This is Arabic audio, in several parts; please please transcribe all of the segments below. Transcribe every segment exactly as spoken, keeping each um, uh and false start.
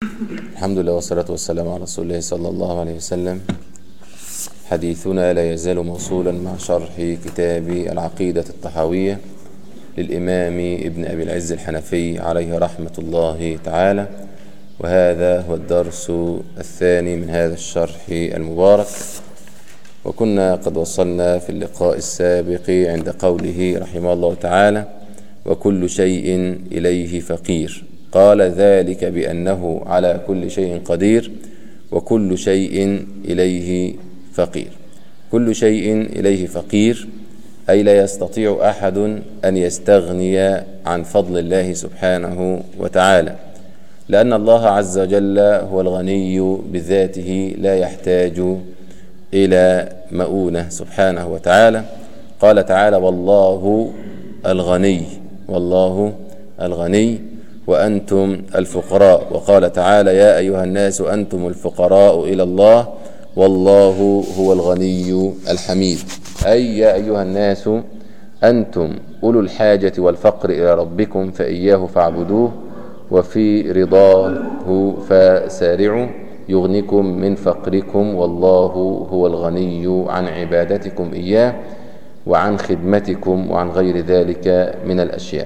الحمد لله والصلاة والسلام على رسول الله صلى الله عليه وسلم. حديثنا لا يزال موصولا مع شرح كتاب العقيدة الطحاوية للإمام ابن أبي العز الحنفي عليه رحمة الله تعالى، وهذا هو الدرس الثاني من هذا الشرح المبارك. وكنا قد وصلنا في اللقاء السابق عند قوله رحمه الله تعالى: وكل شيء إليه فقير. قال: ذلك بأنه على كل شيء قدير وكل شيء إليه فقير. كل شيء إليه فقير أي لا يستطيع أحد أن يستغني عن فضل الله سبحانه وتعالى، لأن الله عز وجل هو الغني بذاته لا يحتاج إلى مؤونة سبحانه وتعالى. قال تعالى: والله الغني والله الغني وأنتم الفقراء. وقال تعالى: يا أيها الناس أنتم الفقراء إلى الله والله هو الغني الحميد. أي يا أيها الناس أنتم أولو الحاجة والفقر إلى ربكم فإياه فاعبدوه وفي رضاه فسارعوا يغنكم من فقركم والله هو الغني عن عبادتكم إياه وعن خدمتكم وعن غير ذلك من الأشياء.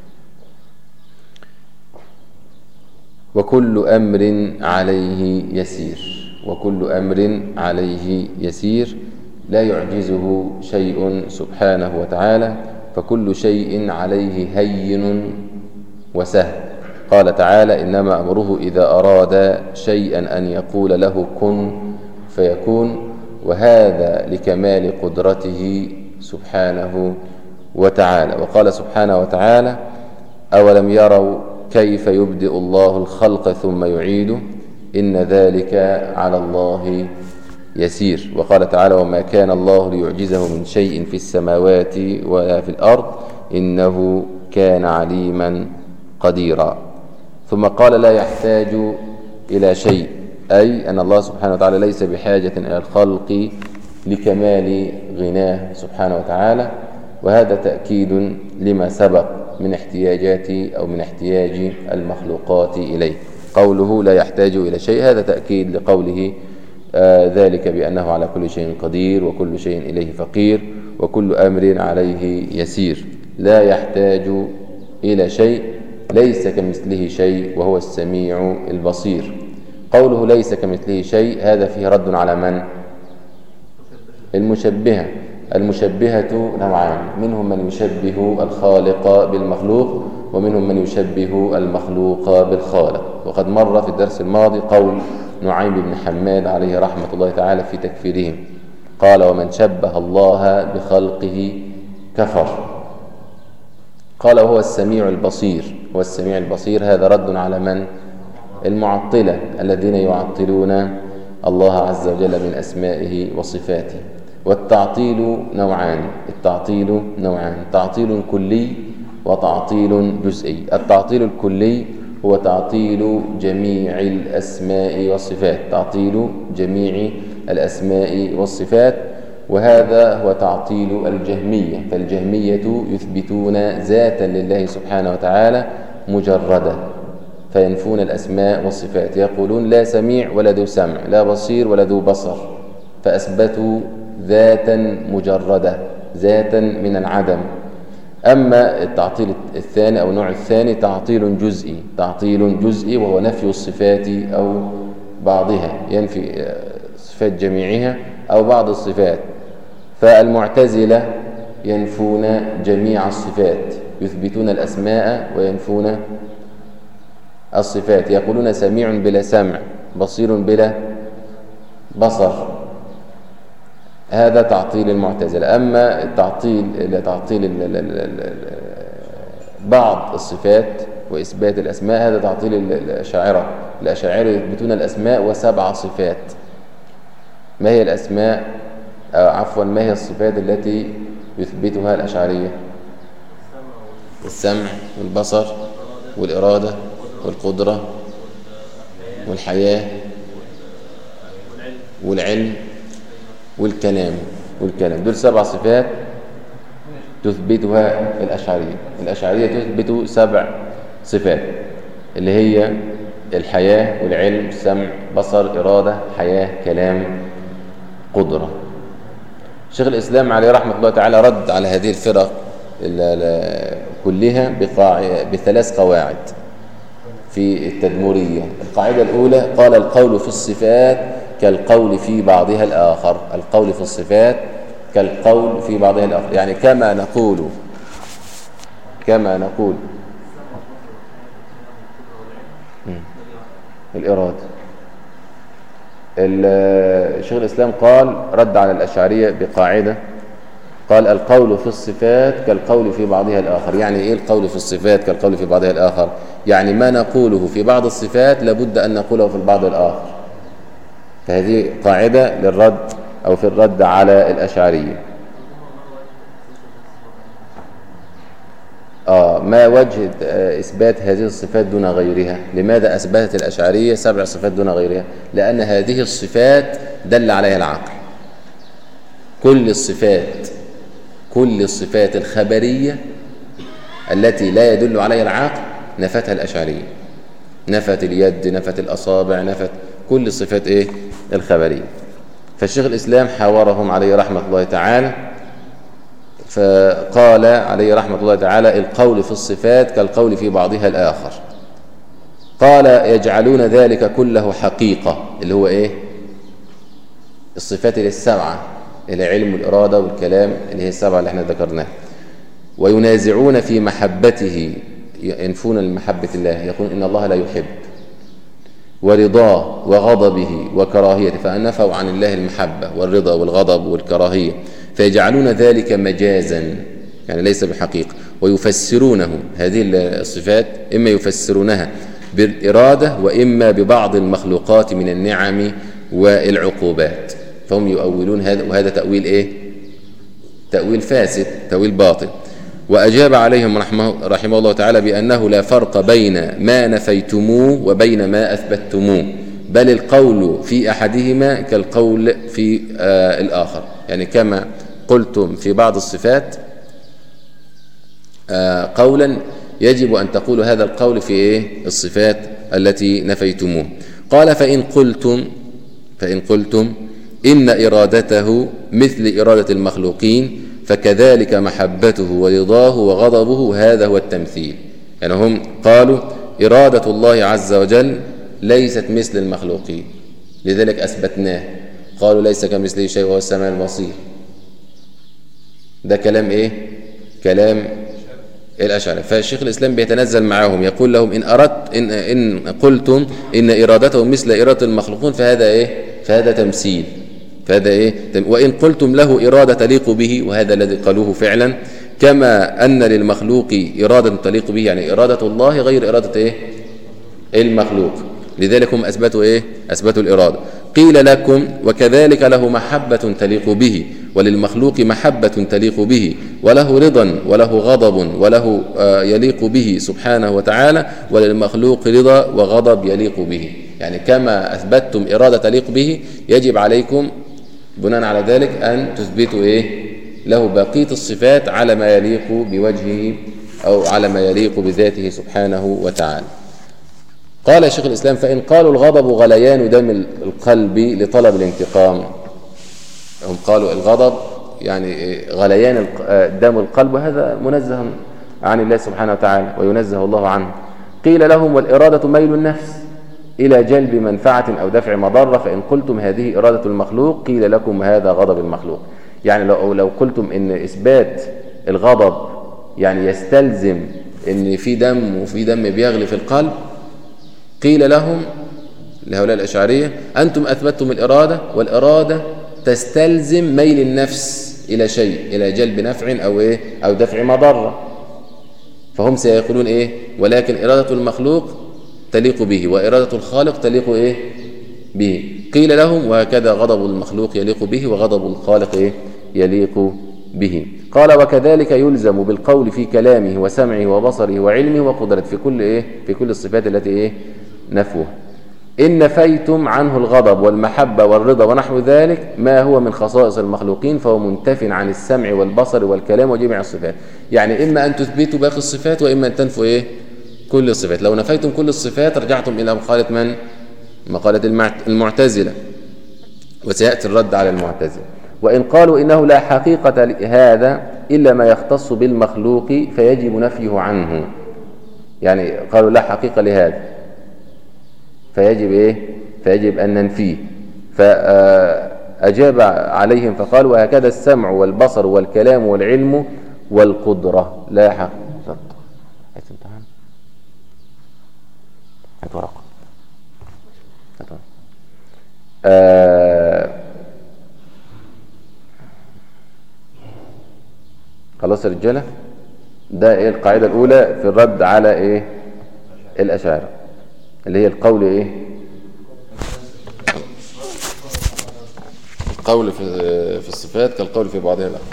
وكل أمر عليه يسير وكل أمر عليه يسير لا يعجزه شيء سبحانه وتعالى، فكل شيء عليه هين وسهل. قال تعالى: إنما أمره إذا أراد شيئا أن يقول له كن فيكون، وهذا لكمال قدرته سبحانه وتعالى. وقال سبحانه وتعالى: أولم يروا كيف يبدئ الله الخلق ثم يعيده إن ذلك على الله يسير. وقال تعالى: وما كان الله ليعجزه من شيء في السماوات ولا في الأرض إنه كان عليما قديرا. ثم قال: لا يحتاج إلى شيء، أي أن الله سبحانه وتعالى ليس بحاجة إلى الخلق لكمال غناه سبحانه وتعالى، وهذا تأكيد لما سبق من احتياجات أو من احتياج المخلوقات إليه. قوله لا يحتاج إلى شيء هذا تأكيد لقوله آه ذلك بأنه على كل شيء قدير وكل شيء إليه فقير وكل أمر عليه يسير. لا يحتاج إلى شيء، ليس كمثله شيء وهو السميع البصير. قوله ليس كمثله شيء هذا فيه رد على من؟ المشبهة. المشبهة نوعان: منهم من يشبه الخالق بالمخلوق ومنهم من يشبه المخلوق بالخالق. وقد مر في الدرس الماضي قول نعيم بن حماد عليه رحمة الله تعالى في تكفيرهم، قال: ومن شبه الله بخلقه كفر. قال: وهو السميع البصير. هو السميع البصير هذا رد على من؟ المعطلة الذين يعطلون الله عز وجل من أسمائه وصفاته. والتعطيل نوعان التعطيل نوعان تعطيل كلي وتعطيل جزئي. التعطيل الكلي هو تعطيل جميع الأسماء والصفات تعطيل جميع الأسماء والصفات وهذا هو تعطيل الجهمية. فالجهمية يثبتون ذاتا لله سبحانه وتعالى مجردة، فينفون الأسماء والصفات، يقولون لا سميع ولا ذو سمع، لا بصير ولا ذو بصر، فأثبتوا ذاتا مجردة، ذاتا من العدم. أما التعطيل الثاني أو النوع الثاني تعطيل جزئي تعطيل جزئي وهو نفي الصفات أو بعضها، ينفي صفات جميعها أو بعض الصفات. فالمعتزلة ينفون جميع الصفات، يثبتون الأسماء وينفون الصفات، يقولون سميع بلا سمع، بصير بلا بصر، هذا تعطيل المعتزلة. أما التعطيل تعطيل بعض الصفات وإثبات الأسماء هذا تعطيل الأشاعرة. الأشاعرة يثبتون الأسماء وسبع صفات. ما هي الأسماء أو عفوا ما هي الصفات التي يثبتها الأشاعرية؟ السمع والبصر والإرادة والقدرة والحياة والعلم والكلام والكلام دول سبع صفات تثبتها الأشعرية. الأشعرية تثبت سبع صفات اللي هي الحياة والعلم، سمع، بصر، إرادة، حياة، كلام، قدرة. شيخ الإسلام عليه رحمة الله تعالى رد على هذه الفرق كلها بثلاث قواعد في التدمرية. القاعدة الأولى قال القول في الصفات كالقول في بعضها الآخر. القول في الصفات كالقول في بعضها الآخر، يعني كما نقول كما نقول الإرادة. شيخ الإسلام قال رد على الأشعرية بقاعدة، قال القول في الصفات كالقول في بعضها الآخر. يعني إيه القول في الصفات كالقول في بعضها الآخر؟ يعني ما نقوله في بعض الصفات لابد أن نقوله في البعض الآخر. فهذه قاعدة للرد أو في الرد على الأشعرية. آه ما وجه إثبات هذه الصفات دون غيرها؟ لماذا أثبتت الأشعرية سبع صفات دون غيرها؟ لأن هذه الصفات دل عليها العقل. كل الصفات كل الصفات الخبرية التي لا يدل عليها العقل نفتها الأشعرية. نفت اليد، نفت الأصابع، نفت كل الصفات إيه؟ الخبرية. فالشيخ الإسلام حاورهم عليه رحمة الله تعالى، فقال عليه رحمة الله تعالى القول في الصفات كالقول في بعضها الآخر. قال يجعلون ذلك كله حقيقة، اللي هو إيه؟ الصفات السبعة، العلم والإرادة والكلام، اللي هي السبعة اللي احنا ذكرناها. وينازعون في محبته، ينفون المحبة الله، يقول إن الله لا يحب، ورضاه وغضبه وكراهيته، فأنفوا عن الله المحبة والرضا والغضب والكراهية، فيجعلون ذلك مجازا، يعني ليس بحقيقة. ويفسرونه هذه الصفات إما يفسرونها بالإرادة وإما ببعض المخلوقات من النعم والعقوبات، فهم يؤولون هذا، وهذا تأويل إيه؟ تأويل فاسد، تأويل باطل. وأجاب عليهم رحمه, رحمه الله تعالى بأنه لا فرق بين ما نفيتموه وبين ما أثبتموه، بل القول في أحدهما كالقول في آه الآخر. يعني كما قلتم في بعض الصفات آه قولا، يجب أن تقولوا هذا القول في إيه؟ الصفات التي نفيتموه. قال فإن قلتم فإن قلتم إن إرادته مثل إرادة المخلوقين فكذلك محبته ورضاه وغضبه، هذا هو التمثيل. يعني هم قالوا إرادة الله عز وجل ليست مثل المخلوقين، لذلك أثبتناه. قالوا ليس كمثله شيء وهو السميع البصير. ده كلام إيه؟ كلام الأشاعرة. فالشيخ الإسلام بيتنزل معهم يقول لهم إن أردت إن, إن قلتم إن إرادته مثل إرادة المخلوقين فهذا إيه؟ فهذا تمثيل. فهذا إيه؟ وإن قلتم له إرادة تليق به، وهذا الذي قالوه فعلا، كما أن للمخلوق إرادة تليق به، يعني إرادة الله غير إرادة إيه؟ المخلوق. لذلك هم أثبتوا إيه؟ أثبتوا الإرادة. قيل لكم وكذلك له محبة تليق به، وللمخلوق محبة تليق به، وله رضا وله غضب وله يليق به سبحانه وتعالى، وللمخلوق رضا وغضب يليق به. يعني كما أثبتتم إرادة تليق به، يجب عليكم بناء على ذلك أن تثبتوا إيه؟ له بقية الصفات على ما يليق بوجهه أو على ما يليق بذاته سبحانه وتعالى. قال شيخ الإسلام فإن قالوا الغضب غليان دم القلب لطلب الانتقام، هم قالوا الغضب يعني غليان دم القلب، وهذا منزه عن الله سبحانه وتعالى وينزه الله عنه. قيل لهم والإرادة ميل النفس إلى جلب منفعة أو دفع مضرة، فإن قلتم هذه إرادة المخلوق قيل لكم هذا غضب المخلوق. يعني لو, لو قلتم إن إثبات الغضب يعني يستلزم إن في دم وفي دم بيغلي في القلب، قيل لهم لهؤلاء الأشعرية أنتم أثبتتم الإرادة، والإرادة تستلزم ميل النفس إلى شيء، إلى جلب نفع أو إيه؟ أو دفع مضرة. فهم سيقولون إيه؟ ولكن إرادة المخلوق تليق به، وإرادة الخالق تليق إيه؟ به. قيل لهم وهكذا غضب المخلوق يليق به، وغضب الخالق إيه؟ يليق به. قال وكذلك يلزم بالقول في كلامه وسمعه وبصره وعلمه وقدرته، في كل إيه؟ في كل الصفات التي إيه؟ نفوه. إن نفيتم عنه الغضب والمحبة والرضا ونحو ذلك ما هو من خصائص المخلوقين فهو منتف عن السمع والبصر والكلام وجميع الصفات. يعني إما أن تثبتوا باقي الصفات وإما أن تنفوا إيه؟ كل الصفات. لو نفيتم كل الصفات رجعتم إلى مقالة من؟ مقالة المعتزلة، وسيأتي الرد على المعتزلة. وإن قالوا إنه لا حقيقة لهذا إلا ما يختص بالمخلوق فيجب نفيه عنه، يعني قالوا لا حقيقة لهذا فيجب إيه؟ فيجب أن ننفيه. فأجاب عليهم فقال وهكذا السمع والبصر والكلام والعلم والقدرة لا حقيقة. هات ورقة. آه خلاص يا رجاله، ده ايه القاعده الاولى في الرد على ايه الاشاعره، اللي هي القول ايه القول في في الصفات كالقول في بعضها الاخر.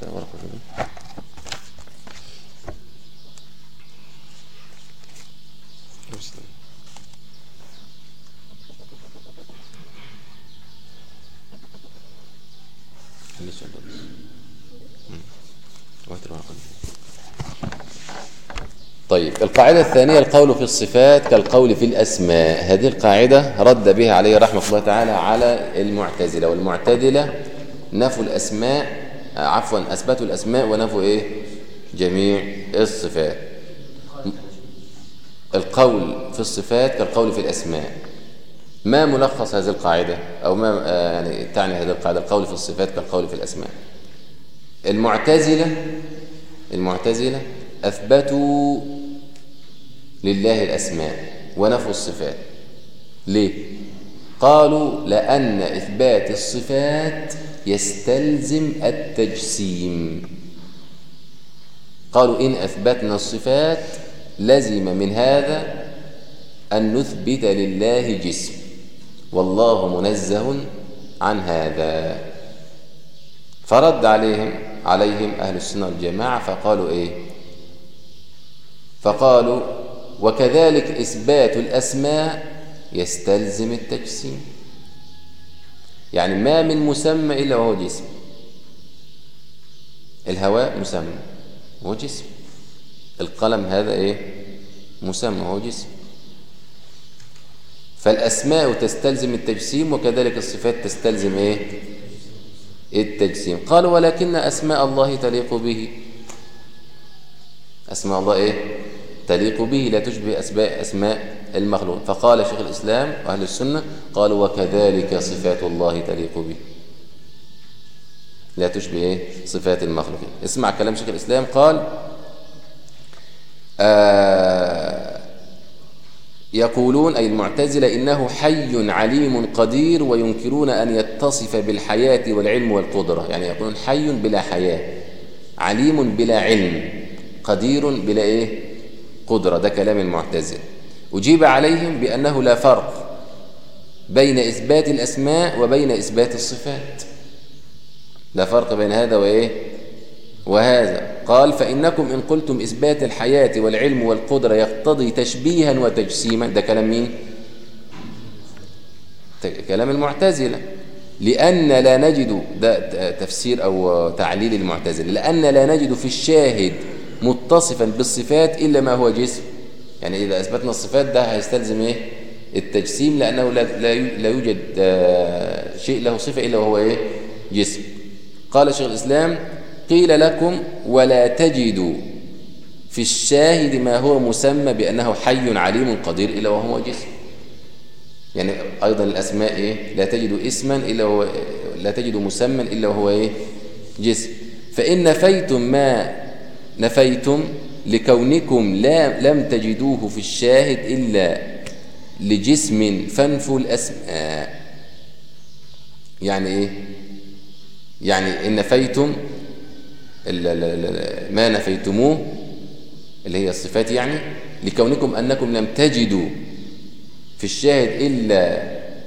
طيب القاعدة الثانية القول في الصفات كالقول في الأسماء. هذه القاعدة رد بها عليه رحمة الله تعالى على المعتزلة، والمعتزلة نفوا الأسماء عفوا أثبتوا الأسماء ونفوا إيه جميع الصفات. القول في الصفات كالقول في الأسماء. ما ملخص هذه القاعدة أو ما يعني تعني هذه القاعدة القول في الصفات كالقول في الأسماء؟ المعتزلة المعتزلة أثبتوا لله الأسماء ونفوا الصفات. ليه؟ قالوا لأن إثبات الصفات يستلزم التجسيم. قالوا إن أثبتنا الصفات لزم من هذا أن نثبت لله جسم، والله منزه عن هذا. فرد عليهم عليهم أهل السنة والجماعة فقالوا إيه؟ فقالوا وكذلك إثبات الأسماء يستلزم التجسيم، يعني ما من مسمى إلا وهو جسم. الهواء مسمى وهو جسم، القلم هذا إيه؟ مسمى وهو جسم. فالأسماء تستلزم التجسيم وكذلك الصفات تستلزم إيه؟ التجسيم. قالوا ولكن أسماء الله تليق به. أسماء الله إيه؟ تليق به، لا تشبه أسماء أسماء المخلوق. فقال شيخ الإسلام وأهل السنة قالوا وكذلك صفات الله تليق به، لا تشبه إيه؟ صفات المخلوقين. اسمع كلام شيخ الإسلام. قال آه يقولون أي المعتزلة إنه حي عليم قدير، وينكرون أن يتصف بالحياة والعلم والقدرة. يعني يقولون حي بلا حياة، عليم بلا علم، قدير بلا إيه؟ قدرة. ده كلام المعتزلة. أجيب عليهم بأنه لا فرق بين إثبات الأسماء وبين إثبات الصفات، لا فرق بين هذا وإيه وهذا. قال فإنكم إن قلتم إثبات الحياة والعلم والقدرة يقتضي تشبيها وتجسيما. ده كلام مين؟ كلام المعتزلة. لأن لا نجد، ده تفسير أو تعليل المعتزلة، لأن لا نجد في الشاهد متصفا بالصفات إلا ما هو جسم. يعني إذا أثبتنا الصفات ده هيستلزم إيه؟ التجسيم، لأنه لا لا يوجد شيء له صفة إلا وهو إيه؟ جسم. قال شيخ الإسلام قيل لكم ولا تجدوا في الشاهد ما هو مسمى بأنه حي عليم قدير إلا وهو جسم. يعني أيضا الأسماء إيه؟ لا تجد اسما إلا وهو، لا تجد مسمى إلا وهو إيه؟ جسم. فإن نفيتم ما نفيتم لكونكم لا لم تجدوه في الشاهد إلا لجسم فانفوا الأسماء. يعني إيه؟ يعني إن نفيتم ما نفيتموه اللي هي الصفات، يعني لكونكم أنكم لم تجدوا في الشاهد إلا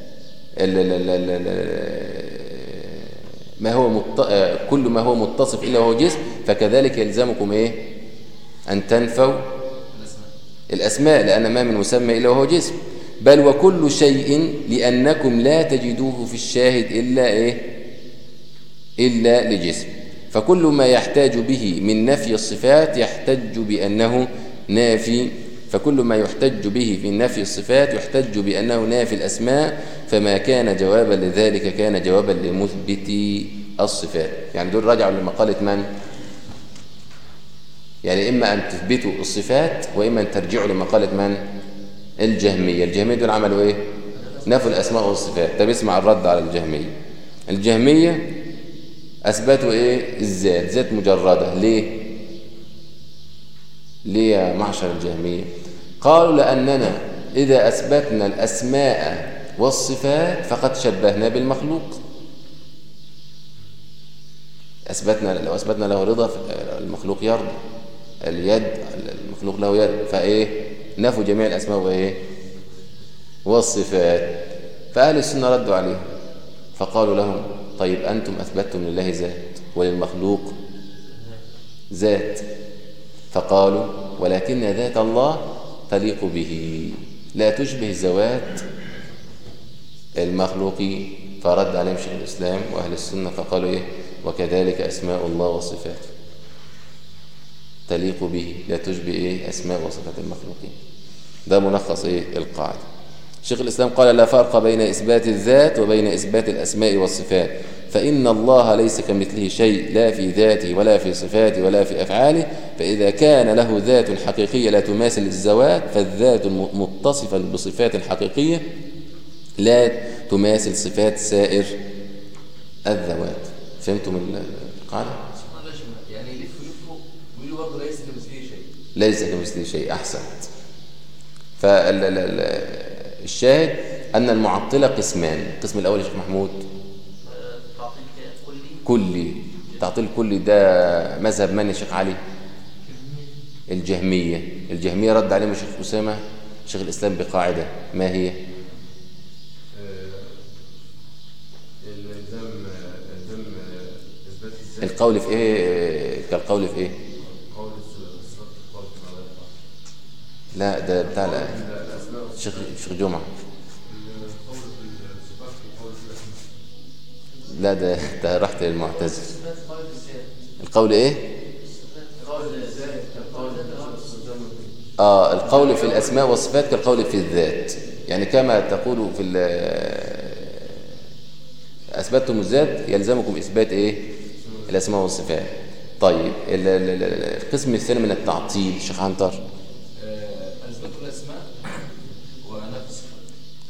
ما هو مت... كل ما هو متصف إلا وهو جسم، فكذلك يلزمكم إيه؟ أن تنفوا الأسماء، لأن ما من مسمى إلا وهو جسم. بل وكل شيء لأنكم لا تجدوه في الشاهد إلا إيه؟ إلا لجسم. فكل ما يحتاج به من نفي الصفات يحتج بأنه نافي فكل ما يحتج به في نفي الصفات يحتج بأنه نافي الأسماء، فما كان جوابا لذلك كان جوابا لمثبت الصفات. يعني دول رجعوا لمقالة من؟ يعني إما أن تثبتوا الصفات وإما أن ترجعوا لمقالة من؟ الجهمية. الجهمية دول عملوا إيه؟ نفوا الأسماء والصفات. طب اسمع الرد على الجهمية. الجهمية أثبتوا إيه؟ الذات، ذات مجردة. ليه؟ ليه يا معشر الجهمية؟ قالوا لأننا إذا أثبتنا الأسماء والصفات فقد شبهنا بالمخلوق. أثبتنا لو أثبتنا له رضا المخلوق يرضى، اليد المخلوق له يد، فإيه؟ نفوا جميع الأسماء وإيه؟ والصفات. فأهل السنة ردوا عليه فقالوا لهم طيب أنتم أثبتتم لله ذات وللمخلوق ذات، فقالوا ولكن ذات الله تليق به لا تشبه ذوات المخلوقين. فرد عليهم شيخ الإسلام وأهل السنة فقالوا إيه؟ وكذلك أسماء الله وصفاته تليق به لا تشبه إيه؟ أسماء وصفات المخلوقين. ده ملخص إيه؟ القاعدة. شيخ الإسلام قال لا فرق بين إثبات الذات وبين إثبات الأسماء والصفات، فإن الله ليس كمثله شيء لا في ذاته ولا في صفاته ولا في أفعاله، فإذا كان له ذات حقيقية لا تماثل الذوات فالذات متصفة بصفات حقيقية لا تماثل صفات سائر الذوات. فهمتم القاعدة؟ يعني يلف يلفه ويقولوا برضه ليس كمثله شيء. ليس كمثله شيء. أحسنت. فالشاهد أن المعطلة قسمان. القسم الأول يا شيخ محمود تعطيل كلي. كلي. تعطيل كلي ده مذهب من يا شيخ علي؟ الجهمية. الجهمية رد عليهم الشيخ أسامة شيخ الإسلام بقاعدة، ما هي؟ القول في ايه؟ كالقول في ايه؟ لا ده بتاع الشيخ الشيخ جمعة. لا ده ده رحت للمعتزلة. القول ايه؟ اه القول في الاسماء والصفات كالقول في الذات. يعني كما تقول في اثبتتم الذات يلزمكم اثبات ايه؟ الأسماء والصفات. طيب القسم الثاني من التعطيل شيخ عنتر أثبتوا الأسماء ونفوا الصفات.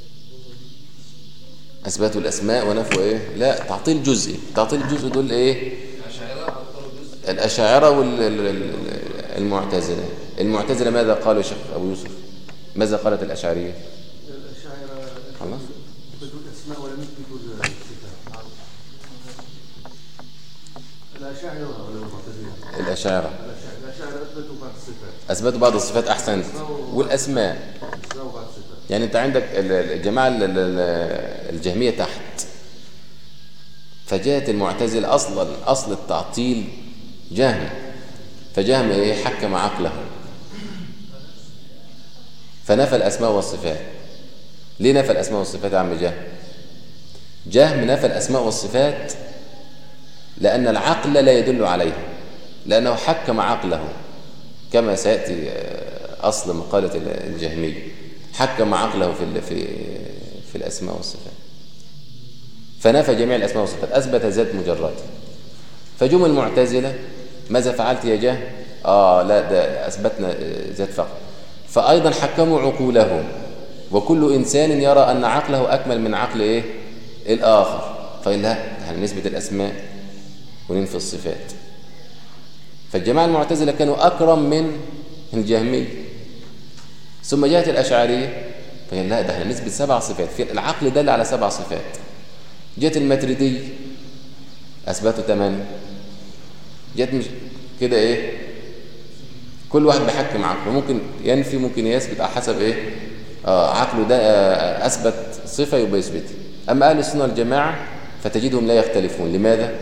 أثبتوا الأسماء ونفوا إيه؟ لا تعطيل جزئي. تعطيل الجزء دول إيه؟ الأشاعرة والمعتزلة. المعتزلة ماذا قالوا شيخ أبو يوسف؟ ماذا قالت الأشعرية؟ الأشاعرة خلاص أثبتوا الأسماء ولم يثبتوا الصفات. الأشاعرة ولا المعتزلة؟ الأشاعرة. الأشاعرة أثبتوا بعض الصفات. أثبتوا بعض الصفات. أحسنت. والأسماء. يعني أنت عندك الجماعة الجهمية تحت، فجاءت المعتزلة أصلا أصل التعطيل جهم، فجهم إيه؟ حكم عقله فنفى الأسماء والصفات. ليه نفى الأسماء والصفات يا عم جهم؟ جهم نفى الأسماء والصفات لأن العقل لا يدل عليها، لأنه حكم عقله كما سيأتي أصل مقالة الجهمية. حكم عقله في في في الأسماء والصفات فنفى جميع الأسماء والصفات، أثبت ذات مجرد. فجم المعتزلة ماذا فعلت يا جهم؟ آه لا ده أثبتنا ذات فقط. فأيضا حكموا عقولهم، وكل إنسان يرى أن عقله أكمل من عقل إيه؟ الآخر، فقال لا يعني نثبت الأسماء وننفي الصفات. فالجماعة المعتزلة كانوا أكرم من الجهمية. ثم جاءت الأشعرية فقال لا ده احنا نثبت سبع صفات، في العقل دل على سبع صفات. جاءت الماتريدية أثبتوا ثمانية. جاءت مش كده إيه؟ كل واحد بيحكم عقله، ممكن ينفي ممكن يثبت على حسب إيه؟ آه عقله ده آه أثبت صفة يبقى يثبتها. أما أهل السنة والجماعة فتجدهم لا يختلفون. لماذا؟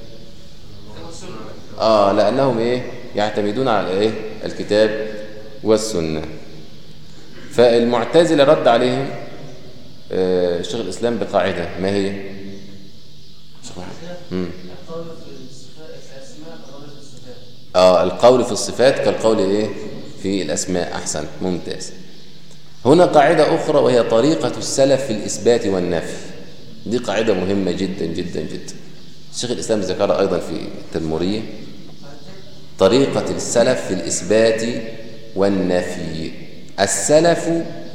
آه لأنهم إيه؟ يعتمدون على إيه؟ الكتاب والسنة. فالمعتزلة رد عليهم آه شيخ الإسلام بقاعدة، ما هي؟ القول في الصفات. آه القول في الصفات كالقول إيه؟ في الأسماء. أحسن، ممتاز. هنا قاعدة أخرى وهي طريقة السلف في الإثبات والنفي. دي قاعدة مهمة جدا جدا جدا. الشيخ الإسلام ذكرها أيضا في التدمرية. طريقة السلف في الإثبات والنفي. السلف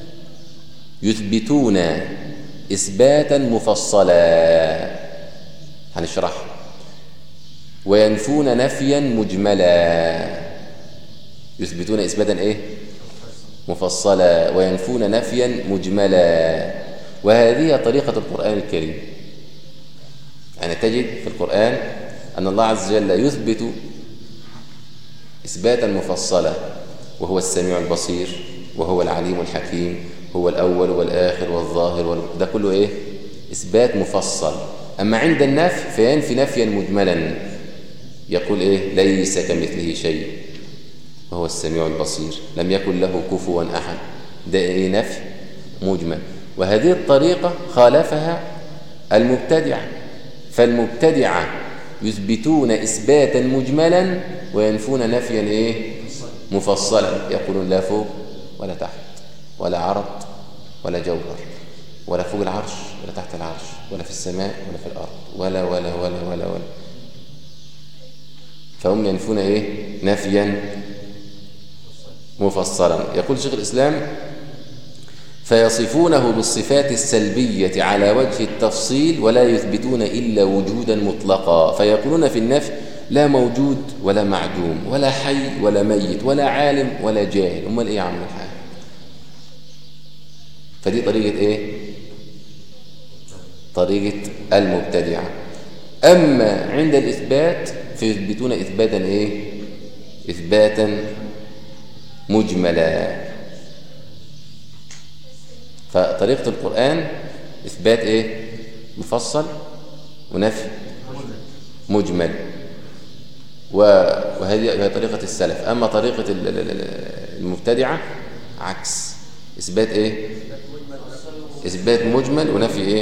يثبتون إثباتا مفصلا، هنشرح، وينفون نفيا مجملا. يثبتون إثباتا إيه؟ مفصلا، وينفون نفيا مجملا. وهذه طريقة القرآن الكريم. يعني تجد في القرآن أن الله عز وجل يثبت إثباتا مفصلا، وهو السميع البصير، وهو العليم الحكيم، هو الأول والآخر والظاهر وال... ده كله إيه؟ إثبات مفصل. أما عند النفي فينفي نفيا مجملا، يقول إيه؟ ليس كمثله شيء وهو السميع البصير، لم يكن له كفوا أحد. ده إيه؟ نفي مجمل. وهذه الطريقة خالفها المبتدعة. فالمبتدعة يثبتون إثباتا مجملا وينفون نفيا إيه؟ مفصلا. يقولون لا فوق ولا تحت ولا عرض ولا جوهر، ولا فوق العرش ولا تحت العرش، ولا في السماء ولا في الأرض، ولا ولا ولا ولا ولا. فهم ينفون إيه؟ نفيا مفصلا. يقول شيخ الإسلام: فيصفونه بالصفات السلبية على وجه التفصيل ولا يثبتون إلا وجودا مطلقا. فيقولون في النفي: لا موجود ولا معدوم ولا حي ولا ميت ولا عالم ولا جاهل. أمال إيه يا عم الحاج؟ فدي طريقة إيه؟ طريقة المبتدعة. أما عند الإثبات فيثبتون إثباتا إيه؟ إثباتا مجملا. فطريقة القرآن إثبات إيه؟ مفصل ونفي مجمل. وهذه هي طريقة السلف. أما طريقة المبتدعة عكس، إثبات إيه؟ إثبات مجمل ونفي إيه؟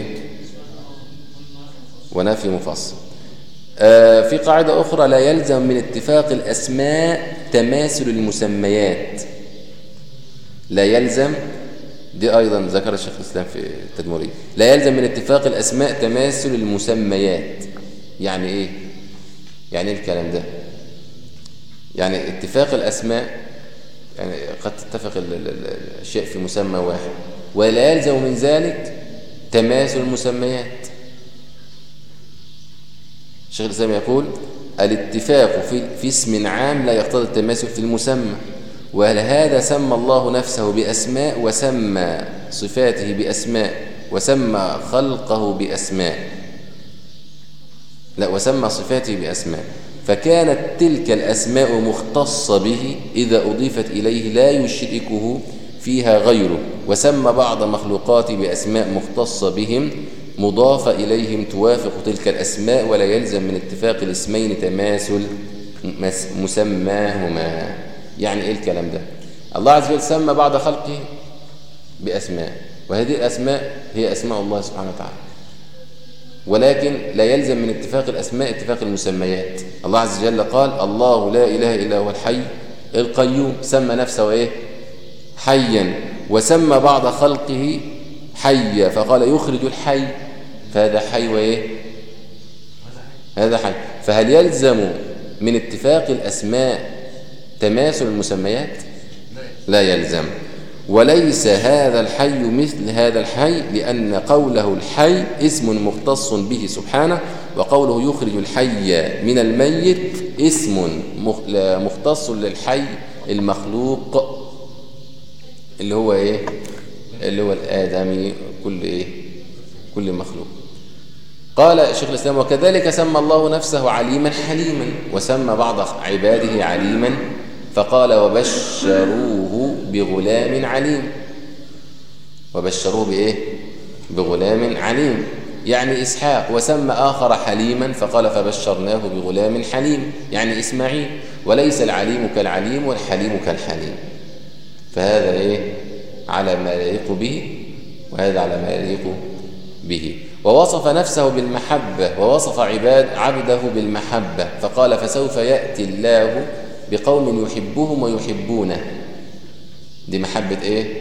ونفي مفصل. آه في قاعدة أخرى: لا يلزم من اتفاق الأسماء تماثل المسميات. لا يلزم، دي أيضا ذكر الشيخ الإسلام في التدمرية، لا يلزم من اتفاق الأسماء تماثل المسميات. يعني إيه؟ يعني إيه الكلام ده؟ يعني اتفاق الأسماء، يعني قد تتفق الأشياء في مسمى واحد، ولا يلزم من ذلك تماثل المسميات. الشيخ الإسلام يقول: الاتفاق في, في اسم عام لا يقتضي التماثل في المسمى، ولهذا سمى الله نفسه بأسماء، وسمى صفاته بأسماء، وسمى خلقه بأسماء، لا وسمى صفاته بأسماء. فكانت تلك الأسماء مختصة به إذا أضيفت إليه لا يشركه فيها غيره، وسمى بعض مخلوقاته بأسماء مختصة بهم مضافة إليهم توافق تلك الأسماء، ولا يلزم من اتفاق الاسمين تماثل مسماهما. يعني إيه الكلام ده؟ الله عز وجل سمى بعض خلقه بأسماء، وهذه الأسماء هي أسماء الله سبحانه وتعالى، ولكن لا يلزم من اتفاق الأسماء اتفاق المسميات. الله عز وجل قال: الله لا إله إلا هو الحي القيوم، سمى نفسه إيه؟ حيا، وسمى بعض خلقه حيا فقال يخرج الحي، فهذا حي وإيه؟ هذا حي. فهل يلزم من اتفاق الأسماء تماثل المسميات؟ لا يلزم. وليس هذا الحي مثل هذا الحي، لأن قوله الحي اسم مختص به سبحانه، وقوله يخرج الحي من الميت اسم مختص للحي المخلوق اللي هو إيه؟ اللي هو الآدمي، كل إيه؟ كل مخلوق. قال شيخ الإسلام: وكذلك سمى الله نفسه عليما حليما، وسمى بعض عباده عليما، فقال: وبشروه بغلام عليم. وبشروه بإيه؟ بغلام عليم، يعني إسحاق. وسمى آخر حليما فقال: فبشرناه بغلام حليم، يعني إسماعيل. وليس العليم كالعليم والحليم كالحليم. فهذا إيه؟ على ما يليق به، وهذا على ما يليق به. ووصف نفسه بالمحبة، ووصف عباد عبده بالمحبة، فقال: فسوف يأتي الله بقوم يحبهم ويحبونه. دي محبة إيه؟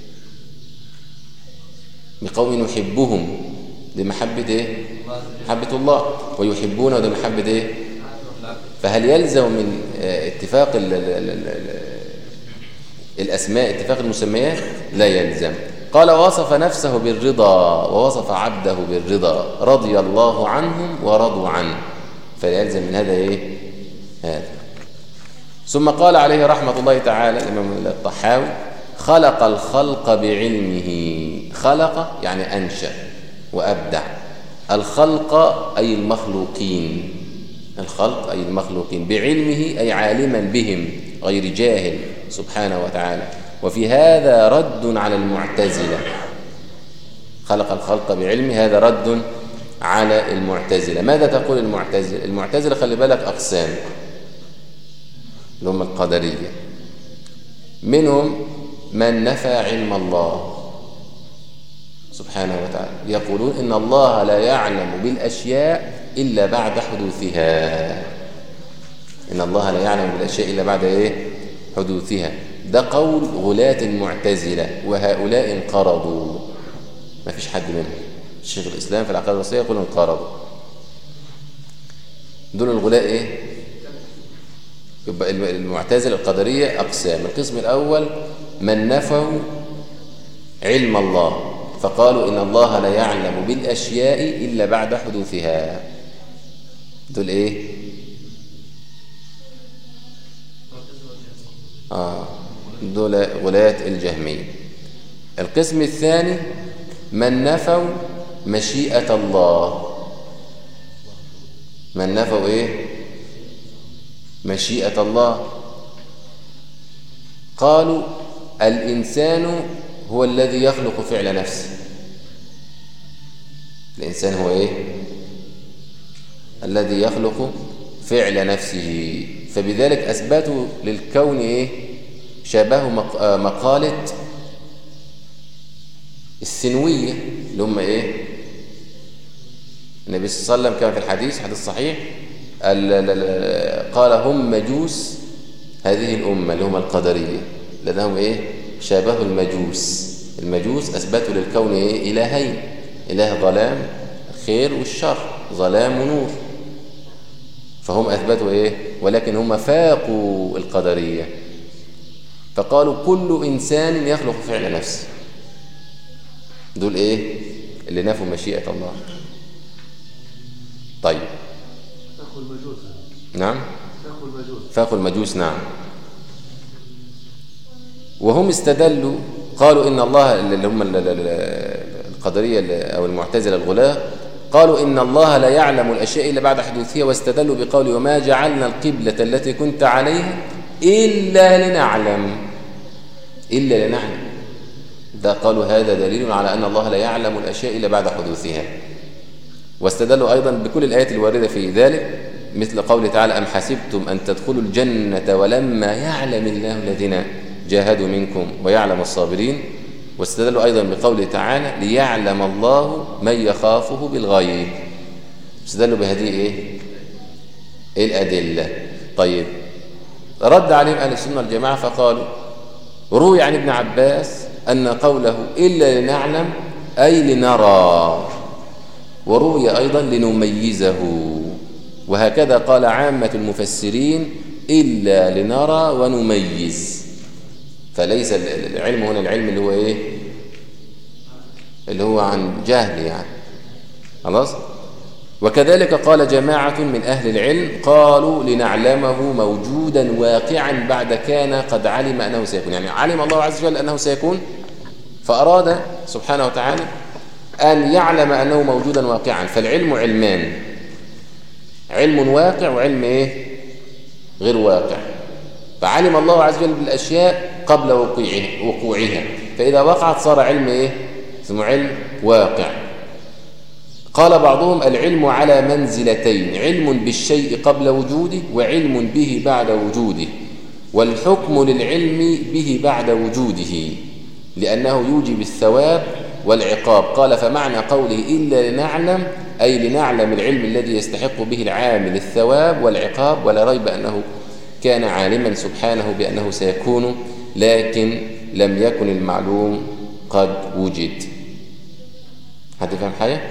بقوم يحبهم، دي محبة إيه؟ محبة الله. ويحبونه، دي محبة إيه؟ فهل يلزم من اتفاق ال ال ال ال الأسماء اتفاق المسميات؟ لا يلزم. قال ووصف نفسه بالرضا ووصف عبده بالرضا، رضي الله عنهم ورضوا عنه، فيلزم من هذا إيه؟ هذا. ثم قال عليه رحمة الله تعالى الإمام الطحاوي خلق الخلق بعلمه. خلق يعني أنشأ وأبدع. الخلق أي المخلوقين، الخلق أي المخلوقين، بعلمه أي عالما بهم غير جاهل سبحانه وتعالى. وفي هذا رد على المعتزلة. خلق الخلق بعلمه، هذا رد على المعتزلة. ماذا تقول المعتزلة؟ المعتزلة خلي بالك أقسام، اللي هم القدرية. منهم من نفى علم الله سبحانه وتعالى، يقولون إن الله لا يعلم بالأشياء إلا بعد حدوثها. إن الله لا يعلم بالأشياء إلا بعد إيه؟ حدوثها. ده قول غلاة المعتزلة، وهؤلاء انقرضوا، ما فيش حد منهم. الشيخ الإسلام في العقيدة الوسطية يقول انقرضوا. دول الغلاة إيه؟ يبقى المعتزلة القدرية أقسام. القسم الأول من نفوا علم الله، فقالوا إن الله لا يعلم بالأشياء إلا بعد حدوثها. دول إيه؟ آه دول غلاة الجهمية. القسم الثاني من نفوا مشيئة الله. من نفوا إيه؟ مشيئة الله. قالوا الإنسان هو الذي يخلق فعل نفسه. الإنسان هو إيه؟ الذي يخلق فعل نفسه، فبذلك أثبتوا للكون إيه؟ شابه مقالة السنوية اللي هم إيه؟ النبي صلى الله عليه وسلم كما في الحديث حديث صحيح قال هم مجوس هذه الأمة اللي هم القدرية، لأنهم إيه؟ شابه المجوس. المجوس أثبتوا للكون إيه؟ إلهين، إله ظلام الخير والشر، ظلام ونور، فهم أثبتوا إيه؟ ولكن هم فاقوا القدرية، فقالوا كل إنسان يخلق فعل نفسه. دول إيه؟ اللي نفوا مشيئة الله. طيب فاقوا المجوس. نعم فاقوا المجوس. فاقوا المجوس نعم. وهم استدلوا قالوا إن الله اللي هم القدرية أو المعتزلة الغلاة قالوا إن الله لا يعلم الأشياء إلا بعد حدوثها، واستدلوا بقوله وما جعلنا القبلة التي كنت عليها إلا لنعلم. إلا لنعلم، ده قالوا هذا دليل على أن الله لا يعلم الأشياء إلا بعد حدوثها. واستدلوا أيضا بكل الآيات الواردة في ذلك، مثل قوله تعالى أم حسبتم أن تدخلوا الجنة ولما يعلم الله الذين جاهدوا منكم ويعلم الصابرين. واستدلوا أيضا بقوله تعالى ليعلم الله من يخافه بالغيب. استدلوا بهذه إيه؟ إيه الأدلة. طيب رد عليهم أهل السنة والجماعة فقالوا روي عن ابن عباس أن قوله إلا لنعلم أي لنرى، وروي أيضا لنميزه، وهكذا قال عامة المفسرين إلا لنرى ونميز. فليس العلم هنا العلم اللي هو إيه؟ اللي هو عن جهل يعني. خلاص. وكذلك قال جماعة من أهل العلم قالوا لنعلمه موجودا واقعا بعد كان قد علم أنه سيكون، يعني علم الله عز وجل أنه سيكون فأراد سبحانه وتعالى أن يعلم أنه موجودا واقعا. فالعلم علمان، علم واقع وعلم إيه؟ غير واقع. فعلم الله عز وجل بالأشياء قبل وقوعها، فإذا وقعت صار علم إيه؟ اسمه علم واقع. قال بعضهم العلم على منزلتين، علم بالشيء قبل وجوده وعلم به بعد وجوده، والحكم للعلم به بعد وجوده لأنه يوجب الثواب والعقاب. قال فمعنى قوله إلا لنعلم أي لنعلم العلم الذي يستحق به العامل الثواب والعقاب، ولا ريب أنه كان عالما سبحانه بأنه سيكون، لكن لم يكن المعلوم قد وجد. حد فاهم حاجة؟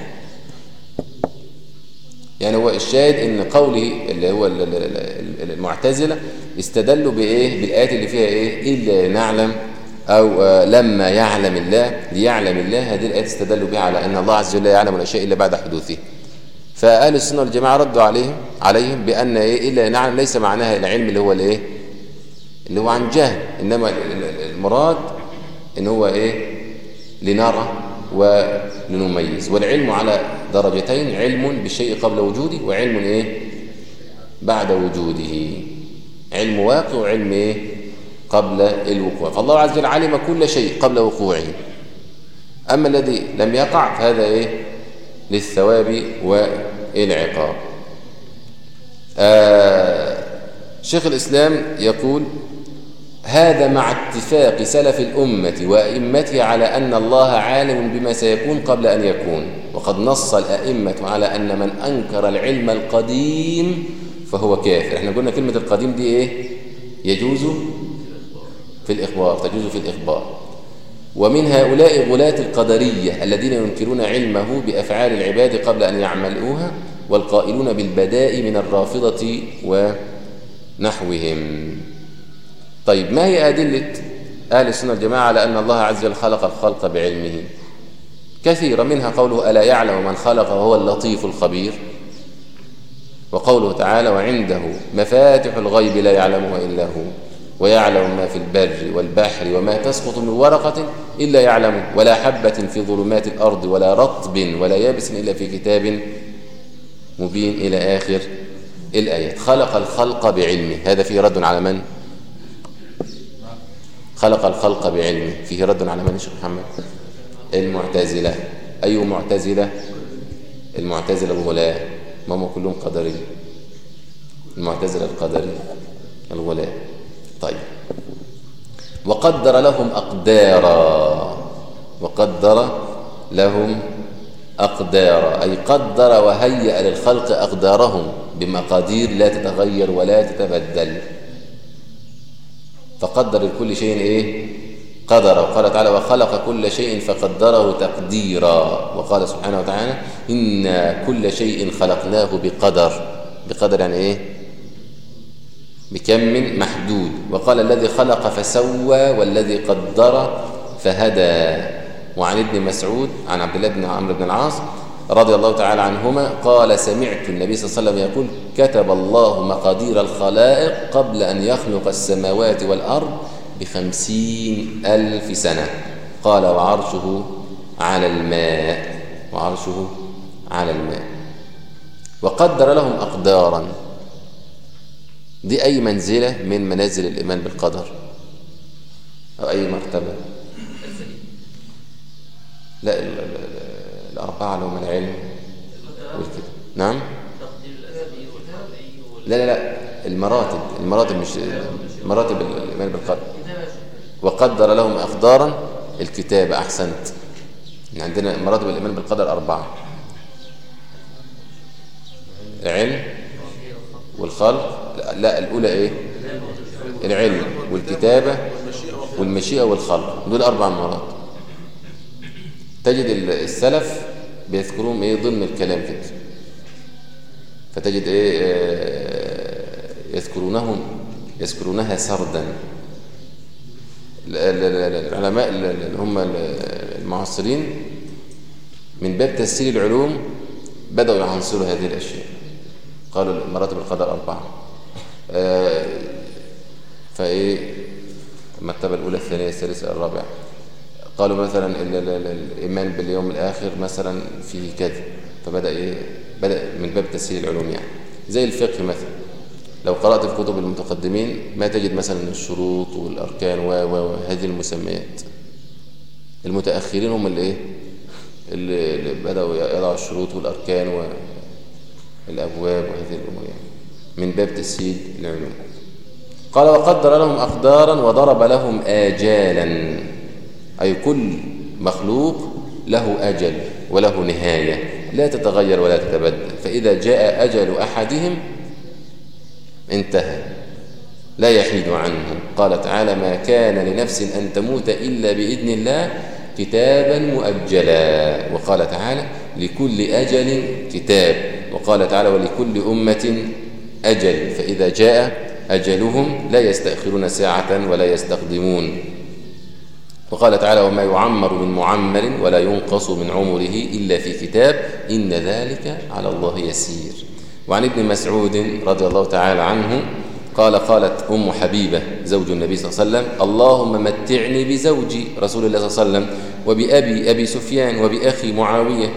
يعني هو الشاهد ان قولي اللي هو المعتزلة استدلوا بايه؟ بالايات اللي فيها ايه؟ الا نعلم او لما يعلم الله ليعلم الله. هذه الايات استدلوا بها على ان الله عز وجل لا يعلم الاشياء الا بعد حدوثه. فاهل السنه والجماعه ردوا عليهم عليهم بان ايه؟ الا نعلم ليس معناها العلم اللي هو الايه؟ اللي هو عن جهل، انما المراد ان هو ايه؟ لنرى ولنميز. والعلم على درجتين: علم بالشيء قبل وجوده، وعلم ايه؟ بعد وجوده. علم واقع وعلم ايه؟ قبل الوقوع. فالله عز وجل علم كل شيء قبل وقوعه، اما الذي لم يقع فهذا ايه؟ للثواب والعقاب. آه شيخ الاسلام يقول: هذا مع اتفاق سلف الأمة وأئمتها على أن الله عالم بما سيكون قبل أن يكون، وقد نص الأئمة على أن من أنكر العلم القديم فهو كافر. احنا قلنا كلمة القديم دي ايه؟ يجوز في الإخبار، تجوز في الإخبار. ومن هؤلاء غلاة القدرية الذين ينكرون علمه بأفعال العباد قبل أن يعملوها، والقائلون بالبداء من الرافضة ونحوهم. طيب، ما هي أدلة أهل السنة والجماعة على أن الله عز وجل خلق الخلق بعلمه؟ كثيرة، منها قوله: ألا يعلم من خلق وهو اللطيف الخبير، وقوله تعالى: وعنده مفاتح الغيب لا يعلمها إلا هو، ويعلم ما في البر والبحر وما تسقط من ورقة إلا يعلمه، ولا حبة في ظلمات الأرض ولا رطب ولا يابس إلا في كتاب مبين إلى آخر الآيات. خلق الخلق بعلمه، هذا فيه رد على من؟ خلق الخلق بعلمه، فيه رد على من يا شيخ محمد؟ المعتزلة. أي معتزلة؟ المعتزلة الغلاة، ما هم كلهم قدري. المعتزلة القدري الغلاة. طيب، وقدر لهم أقدارا، وقدر لهم أقدارا أي قدر وهيأ للخلق أقدارهم بمقادير لا تتغير ولا تتبدل. فقدر لكل شيء ايه؟ قدره. وقال تعالى: وخلق كل شيء فقدره تقديرا. وقال سبحانه وتعالى: إنا كل شيء خلقناه بقدر. بقدر يعني ايه؟ بكم محدود. وقال: الذي خلق فسوى والذي قدر فهدى. وعن ابن مسعود عن عبد الله بن عمرو بن العاص رضي الله تعالى عنهما قال: سمعت النبي صلى الله عليه وسلم يقول: كتب الله مقادير الخلائق قبل أن يخلق السماوات والأرض بخمسين ألف سنة. قال: وعرشه على الماء، وعرشه على الماء. وقدر لهم أقدارا. دي أي منزلة من منازل الإيمان بالقدر، أو أي مرتبة؟ لا، الأربعة لهم العلم والكتاب. نعم. لا لا لا المراتب المراتب مش مراتب الإيمان بالقدر. وقدر لهم أقدارا الكتاب. أحسنت. عندنا مراتب الإيمان بالقدر أربعة: العلم والخلق. لا, لا الأولى إيه؟ العلم والكتابة والمشيئة والخلق. دول أربع مراتب. تجد السلف بيذكرون ايه ضمن الكلام كده، فتجد ايه يذكرونهم يذكرونها سردا. العلماء اللي هم المعاصرين من باب تسهيل العلوم بدأوا يعنصروا هذه الأشياء. قالوا مراتب القدر أربعة. فايه المرتبة الأولى، الثانية، الثالثة، الرابعة. قالوا مثلا الإيمان باليوم الآخر مثلا فيه كذا، فبدأ إيه؟ بدأ من باب تسهيل العلوم. يعني زي الفقه مثلا، لو قرأت في كتب المتقدمين ما تجد مثلا الشروط والأركان وهذه المسميات. المتأخرين هم اللي إيه؟ اللي بدأوا يضعوا الشروط والأركان والأبواب وهذه الأمور، يعني من باب تسهيل العلوم. قال: وقدر لهم أقدارا وضرب لهم آجالا، أي كل مخلوق له أجل وله نهاية لا تتغير ولا تتبدل، فإذا جاء أجل أحدهم انتهى لا يحيد عنه. قال تعالى ما كان لنفس أن تموت إلا بإذن الله كتابا مؤجلا. وقال تعالى لكل أجل كتاب. وقال تعالى ولكل أمة أجل فإذا جاء أجلهم لا يستأخرون ساعة ولا يستقدمون. وقال تعالى وما يعمر من معمر ولا ينقص من عمره إلا في كتاب إن ذلك على الله يسير. وعن ابن مسعود رضي الله تعالى عنه قال قالت أم حبيبة زوج النبي صلى الله عليه وسلم اللهم متعني بزوجي رسول الله صلى الله عليه وسلم وبأبي أبي سفيان وبأخي معاوية.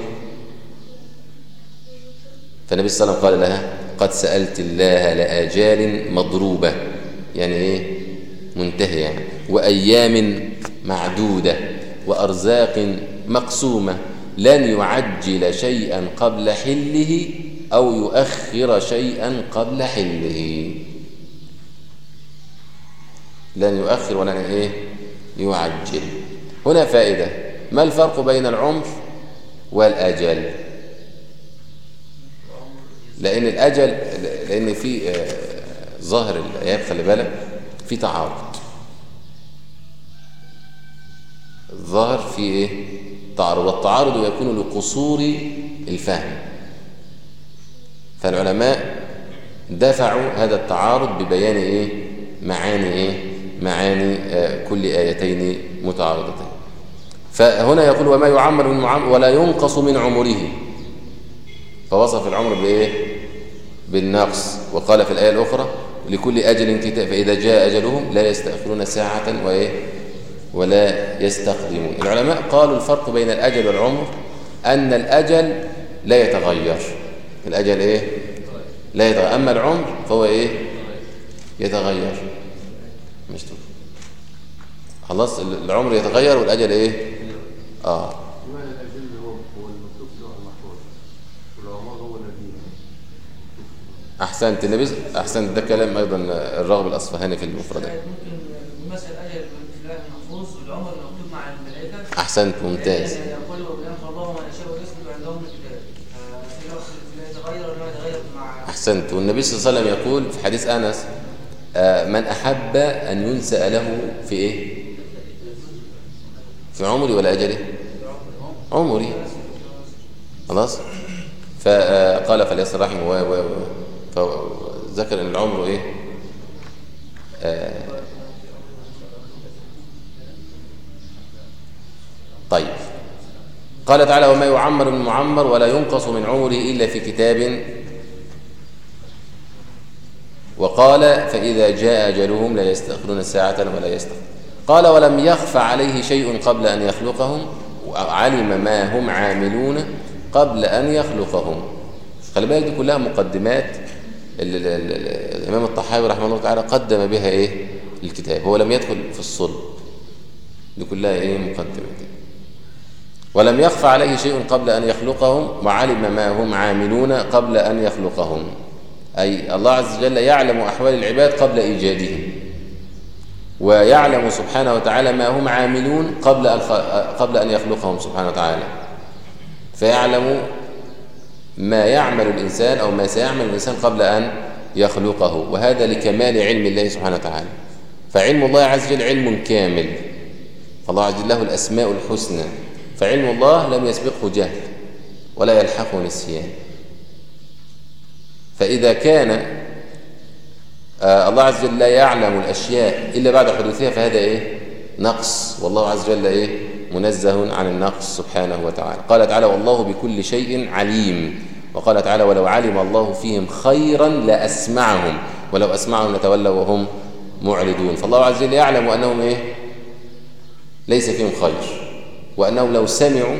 فالنبي صلى الله عليه وسلم قال لها قد سألت الله لآجال مضروبة يعني إيه منتهية يعني وأيام معدودة وأرزاق مقسومة لن يعجل شيئا قبل حله أو يؤخر شيئا قبل حله. لن يؤخر ولا إيه يعجل. هنا فائدة ما الفرق بين العمر والأجل؟ لأن الأجل لأن في ظاهر الآيات خلي بالك في تعارض. الظاهر في إيه تعارض والتعارض يكون لقصور الفهم. فالعلماء دفعوا هذا التعارض ببيان إيه معاني إيه معاني آه كل آيتين متعارضتين. فهنا يقول وما يعمر من معمر ولا ينقص من عمره فوصف العمر بإيه بالنقص. وقال في الآية الأخرى لكل أجل كتاب فإذا جاء أجلهم لا يستأخرون ساعة وإيه ولا يستقدمون. العلماء قالوا الفرق بين الأجل والعمر أن الأجل لا يتغير. الأجل إيه لا يتغير أما العمر فهو إيه يتغير. مش تقول خلاص العمر يتغير والأجل إيه آه لماذا الأجل هو هو المكتوب له المحفوظ والعمر هو الذي أحسنت النبي أحسنت ده كلام أيضا الراغب الأصفهاني في المفردات. ممكن نمثل أجل في الله المحفوظ والعمر المكتوب مع الملائكة. أحسنت ممتاز. يقول وبينفع الله ما يشاء ويثبت عندهم الكتاب لا يتغير ولا يتغير مع. أحسنت. والنبي صلى الله عليه وسلم يقول في حديث أنس آه من أحب أن ينسأ له في إيه في عمري ولا أجله عمري خلاص. فقال فليصل رحمه و و فذكر ان العمر ايه آه طيب. قال تعالى وما يعمر من معمر ولا ينقص من عمره إلا في كتاب. وقال فإذا جاء أجلهم لا يستأخرون ساعة ولا يستقدمون. قال ولم يخف عليه شيء قبل أن يخلقهم وعلم ما هم عاملون قبل أن يخلقهم. خلي بالك دي كلها مقدمات الإمام الطحاوي رحمه الله تعالى قدم بها إيه الكتاب. هو لم يدخل في الصلب دي كلها إيه مقدمات. ولم يخف عليه شيء قبل أن يخلقهم وعلم ما هم عاملون قبل أن يخلقهم أي الله عز وجل يعلم أحوال العباد قبل إيجادهم ويعلم سبحانه وتعالى ما هم عاملون قبل أن قبل أن يخلقهم سبحانه وتعالى. فيعلم ما يعمل الإنسان أو ما سيعمل الإنسان قبل أن يخلقه وهذا لكمال علم الله سبحانه وتعالى. فعلم الله عز وجل علم كامل. فالله عز وجل له الأسماء الحسنى فعلم الله لم يسبقه جهل ولا يلحقه نسيان. فإذا كان آه الله عز وجل لا يعلم الأشياء إلا بعد حدوثها فهذا إيه نقص. والله عز وجل إيه منزه عن النقص سبحانه وتعالى. قال تعالى والله بكل شيء عليم. وقال تعالى ولو علم الله فيهم خيرا لأسمعهم ولو أسمعهم لتولوا وهم معرضون. فالله عز وجل يعلم أنهم إيه ليس فيهم خير وأنهم لو سمعوا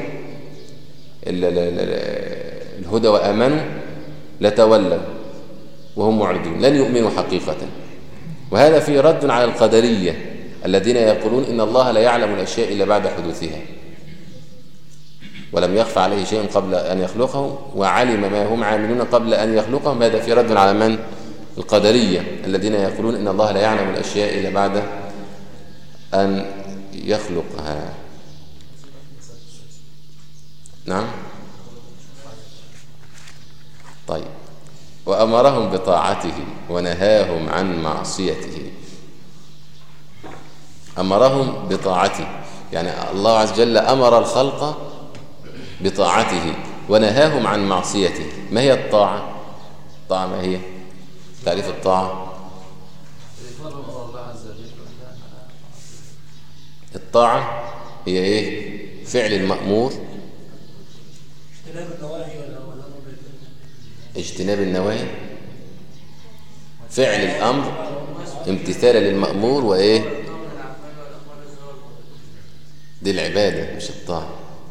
الهدى وآمنوا لتولوا وهم معرضون لن يؤمنوا حقيقة. وهذا في رد على القدرية الذين يقولون إن الله لا يعلم الأشياء إلا بعد حدوثها ولم يخفى عليه شيء قبل أن يخلقهم وعلم ما هم عاملون قبل أن يخلقهم. هذا في رد على من القدرية الذين يقولون إن الله لا يعلم الأشياء إلا بعد أن يخلقها. نعم طيب وأمرهم بطاعته ونهاهم عن معصيته. أمرهم بطاعته، يعني الله عز وجل أمر الخلق بطاعته ونهاهم عن معصيته. ما هي الطاعة؟ الطاعة ما هي؟ تعريف الطاعة. الطاعة هي إيه؟ فعل المأمور، اجتناب النواهي، فعل الأمر، امتثالا للمأمور، وإيه؟ دي العبادة مش الطاعة،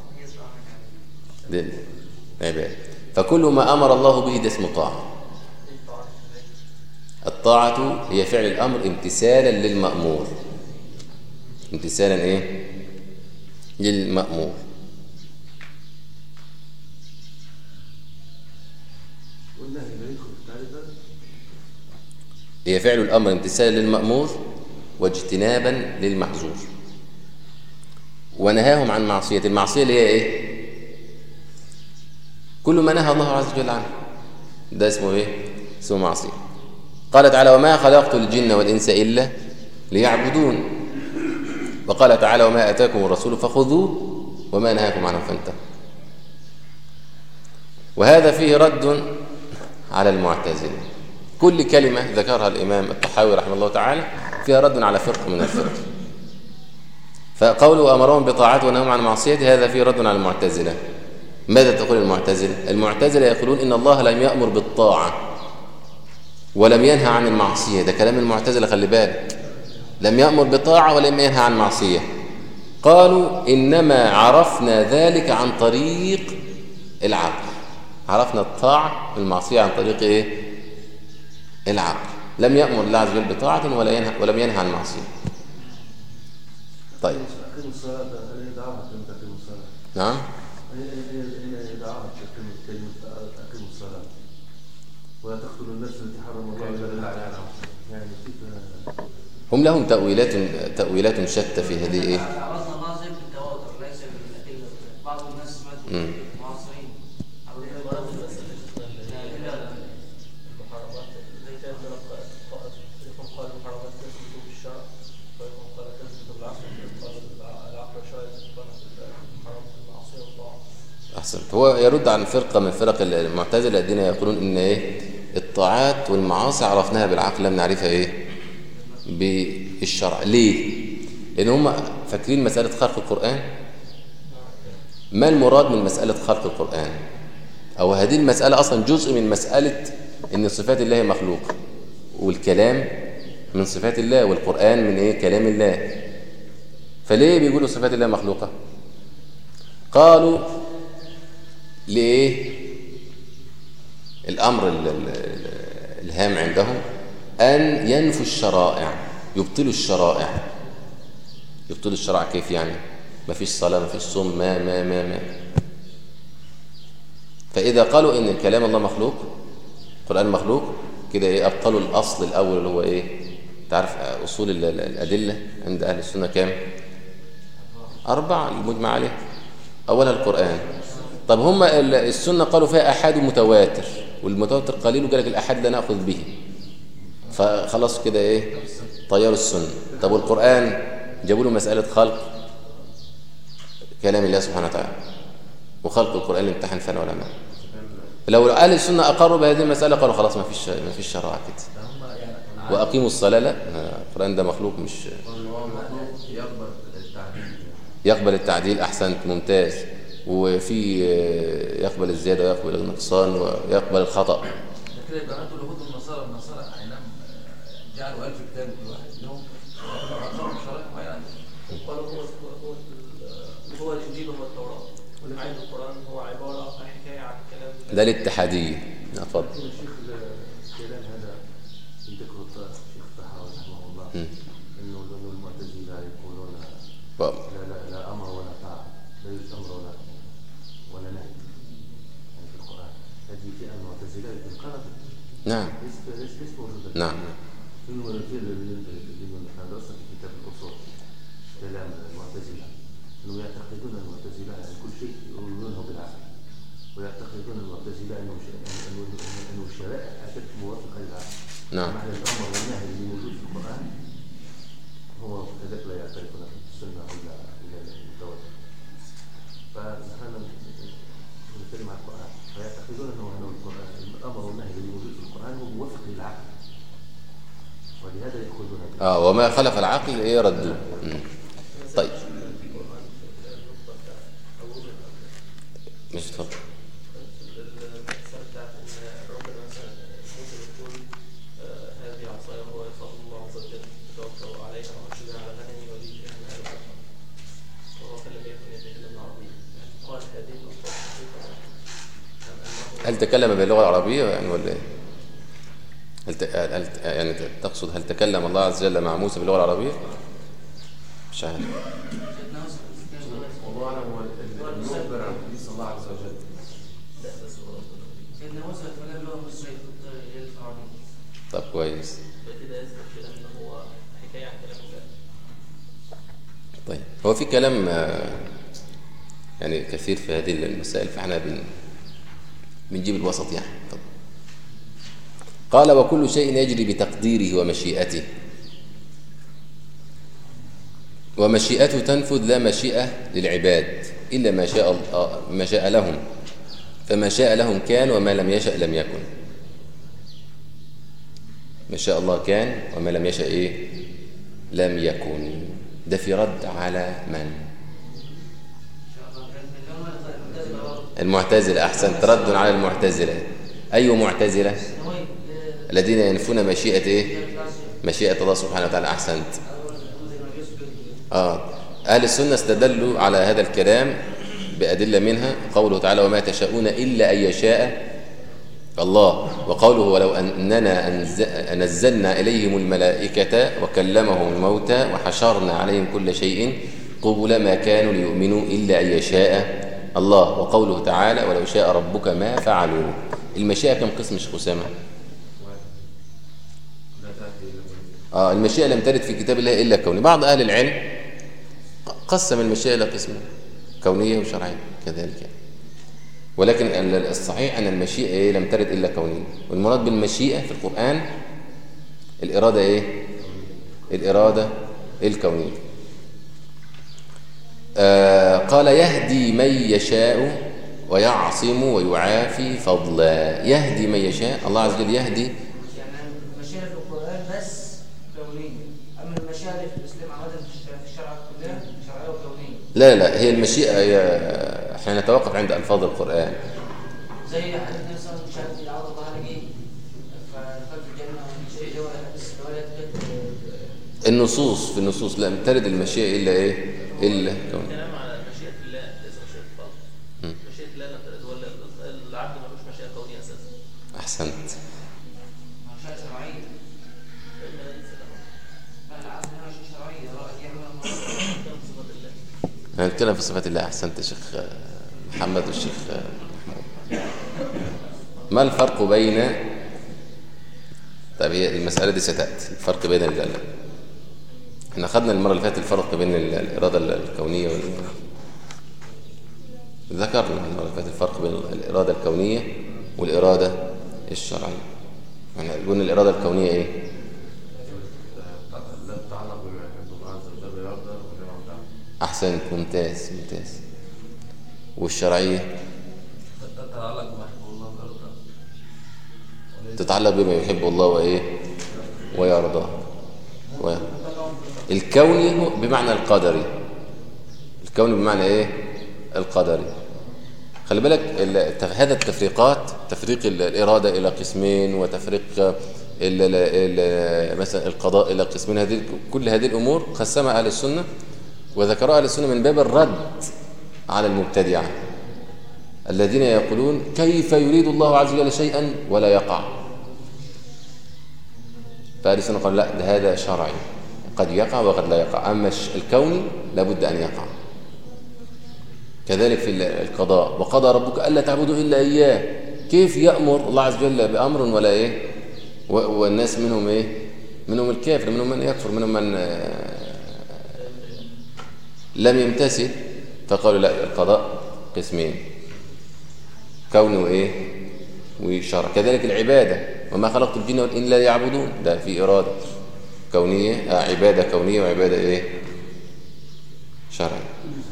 دي العبادة. فكل ما أمر الله به ده اسمه طاعة. الطاعة هي فعل الأمر امتثالا للمأمور، امتثالا إيه؟ للمأمور. هي فعل الأمر امتثالا للمأمور واجتنابا للمحظور. ونهاهم عن معصية. المعصية اللي هي إيه؟ كل ما نهى الله عز وجل عنه ده اسمه إيه؟ اسمه معصية. قال تعالى: وما خلقت الجن والإنس إلا ليعبدون. وقال تعالى: وما آتاكم الرسول فخذوه وما نهاكم عنه فانتهوا. وهذا فيه رد على المعتزلة. كل كلمة ذكرها الإمام الطحاوي رحمه الله تعالى فيها رد على فرق من الفرق. فقوله أمرهم بطاعته ونهاهم عن معصيته هذا فيه رد على المعتزلة. ماذا تقول المعتزلة؟ المعتزلة يقولون إن الله لم يأمر بالطاعة ولم ينهى عن المعصية. ده كلام المعتزلة، خلي بالك. لم يأمر بطاعة ولم ينهى عن معصية. قالوا إنما عرفنا ذلك عن طريق العقل. عرفنا الطاعة والمعصية عن طريق إيه؟ العقل. لم يأمر الله عز وجل بطاعة ولا ينهى ولم ينهى عن معصية. طيب. أقيم الصلاة، هل دعوة تقيم الصلاة؟ نعم. هي دعوة كلمة أقيم الصلاة ولا تقتلوا النفس التي حرم الله إلا عليها. يعني هم لهم تأويلات تأويلات شتى في هذه إيه؟ عرفنا الله زي بالتواتر ليس بالأدلة. بعض الناس سمعت معاصرين أو العبارات الأدلة المحرمات زي كان فريق قال المحرمات تثبت بالشرع، فريق قال تثبت بالعقل، قال العقل والشرع يثبتون المحرمات بالمعصية والطاعة. أحسنت. هو يرد عن فرقة من فرق المعتزلة الذين يقولون إن إيه؟ الطاعات والمعاصي عرفناها بالعقل لم نعرفها إيه؟ بالشرع. ليه؟ لأن هم فاكرين مسألة خلق القرآن. ما المراد من مسألة خلق القرآن؟ أو هذه المسألة أصلا جزء من مسألة إن صفات الله مخلوق، والكلام من صفات الله، والقرآن من إيه؟ كلام الله. فليه بيقولوا صفات الله مخلوقة؟ قالوا ليه؟ الأمر الهام عندهم أن ينفوا الشرائع، يبطلوا الشرائع. يبطلوا الشرائع كيف يعني؟ ما فيش صلاة، ما فيش صوم، ما ما ما ما فإذا قالوا إن كلام الله مخلوق، القرآن مخلوق، كده إيه؟ أبطلوا الأصل الأول اللي هو إيه؟ تعرف أصول الأدلة عند أهل السنة كام؟ أربعة المجمع عليه. أولها القرآن. طب هم السنة قالوا فيها أحاد متواتر، والمتواتر قليل وقال لك الأحاد لا نأخذ به، فخلاص كده إيه؟ طيروا السنة. طب والقرآن جابوا له مسألة خلق كلام الله سبحانه وتعالى، وخلق القرآن امتحان فيها العلماء. لو أهل السنة أقروا بهذه المسألة قالوا خلاص ما فيش ما فيش شرع كده. وأقيموا الصلاة، لا، القرآن ده مخلوق، مش يقبل التعديل. يقبل التعديل. أحسنت، ممتاز. وفي يقبل الزيادة ويقبل النقصان ويقبل الخطأ. كده يبقى انتوا اليهود والنصارى النصارى اينام جعلوا ألف كتاب كل واحد لهم اقروا شرائع معينه. قالوا هو هو هو الانجيل هو التوراه، واللي معاه القران هو عباره عن حكايه عن كلام. ده الاتحادية. اتفضل. الشيخ الكلام هذا يذكر الشيخ الطحاوي رحمه الله انه المعتزله يقولون لا لا لا امر ولا طاعه، لا يوجد امر ولا ولا نهي يعني في القران. هذه فئه المعتزله انقرضت. نعم. ليست ليست موجوده. نعم. في المنزل اللي احنا درسنا في كتاب الاصول كلام المعتزله انهم يعتقدون المعتزله يعني كل شيء يؤمنونه بالعقل، ويعتقدون المعتزله ده انه انه انه الشرائع اتت موافقه للعقل. نعم. معنى الامر والنهي اللي موجود في القران هو كذلك لا يعترفون السنه ولا المتواتر. فنحن نتكلم عن القران فيعتقدون انه انه القران الامر والنهي اللي موجود في القران هو موافق للعقل. ولهذا يأخذون اه وما خلف العقل ايه ردوه. طيب مش تفضل. هل تكلم باللغة العربية يعني ولا ايه؟ هل, ت... هل يعني تقصد هل تكلم الله عز وجل مع موسى باللغة العربية؟ مش عارف. والله اعلم هو المخبر عن حديث الله عز وجل. سيدنا موسى تكلم باللغة المصرية الفرعونية. طب كويس. كده يثبت ان هو حكاية عن كلام الله. طيب هو في كلام يعني كثير في هذه المسائل فاحنا بن بنجيب الوسط يعني. طب. قال وكل شيء يجري بتقديره ومشيئته ومشيئته تنفذ لا مشيئة للعباد إلا ما شاء ما شاء لهم فما شاء لهم كان وما لم يشأ لم يكن. ما شاء الله كان وما لم يشأ إيه لم يكن. ده في رد على من؟ المعتزلة. أحسن رد على المعتزلة. أي معتزلة؟ الذين ينفون مشيئة إيه؟ مشيئة الله سبحانه وتعالى. أحسنت. آه. أهل السنة استدلوا على هذا الكلام بأدلة منها قوله تعالى وما تشاءون إلا أن يشاء الله وقوله ولو أننا نزلنا إليهم الملائكة وكلمهم الموتى وحشرنا عليهم كل شيء قبل ما كانوا ليؤمنوا إلا أن يشاء الله وقوله تعالى ولو شاء ربك ما فعلوا. المشيئة كم قسم شيخ أسامة؟ آه المشيئة لم ترد في كتاب الله إلا كوني. بعض أهل العلم قسم المشيئة إلى قسمين كونية وشرعية كذلك، ولكن الصحيح أن المشيئة لم ترد إلا كونية. والمراد بالمشيئة في القرآن الإرادة إيه؟ الإرادة الكونية. آه قال يهدي من يشاء ويعصم ويعافي فضلا. يهدي من يشاء الله عز وجل يهدي. يعني المشيئة في القرآن بس كونية، أما المشيئة في الإسلام عادة في الشرع كلها شرعية وكونية. لا لا هي المشيئة هي احنا نتوقف عند ألفاظ القرآن. زي حديث مثلا مشاهد العوض الله عليه فدخلت الجنة شيء اللي هو الحديث اللي هو لا النصوص في النصوص لم ترد المشيئة إلا إيه؟ إلا كون. الكلام على مشيئة الله ليس مشيئة الله. مشيئة الله لم ترد ولا العبد ملوش مشيئة كونية أساسا. أحسنت. مشيئة شرعية. العبد مشيئة شرعية يعمل صفات الله. هنتكلم في صفات الله. أحسنت يا شيخ محمد والشيخ محمود. ما الفرق بين طيب هي المسألة دي ستأتي الفرق بين ال احنا أخذنا المرة اللي فاتت الفرق بين الإرادة الكونية وال ذكرنا المرة اللي فاتت الفرق بين الإرادة الكونية والإرادة الشرعية. يعني قلنا الإرادة الكونية إيه؟ لا تتعلق بما يحب الله عز وجل ويرضى وما يرضى. أحسنت ممتاز ممتاز. والشرعية تتعلق بما يحب الله ويرضى. تتعلق بما يحب الله وإيه ويرضى. ويرضى. الكوني بمعنى القدري. الكوني بمعنى إيه القدري. خلي بالك هذا التفريقات تفريق الإرادة إلى قسمين وتفريق مثلا القضاء إلى قسمين هذه كل هذه الأمور قسمها أهل السنة وذكرها أهل السنة من باب الرد على المبتدعة الذين يقولون كيف يريد الله عز وجل شيئا ولا يقع. فأهل السنة قال لا ده هذا شرعي قد يقع وقد لا يقع. أما الكوني لابد أن يقع. كذلك في القضاء وقضى ربك ألا تعبدوا إلا إياه. كيف يأمر الله عز وجل بأمر ولا إيه والناس منهم إيه منهم الكافر منهم من يكفر منهم من لم يمتثل. فقالوا لا القضاء قسمين كوني وإيه وشرع. كذلك العبادة، وما خلقت الجن والإنس إلا ليعبدون، ده في إرادة كونية، آه عبادة كونية وعبادة إيه شرعية.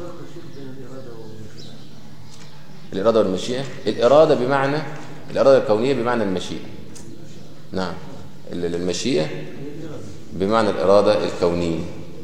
الإرادة والمشيئة، الإرادة بمعنى الإرادة الكونية بمعنى المشيئة. نعم، المشيئة بمعنى الإرادة الكونية،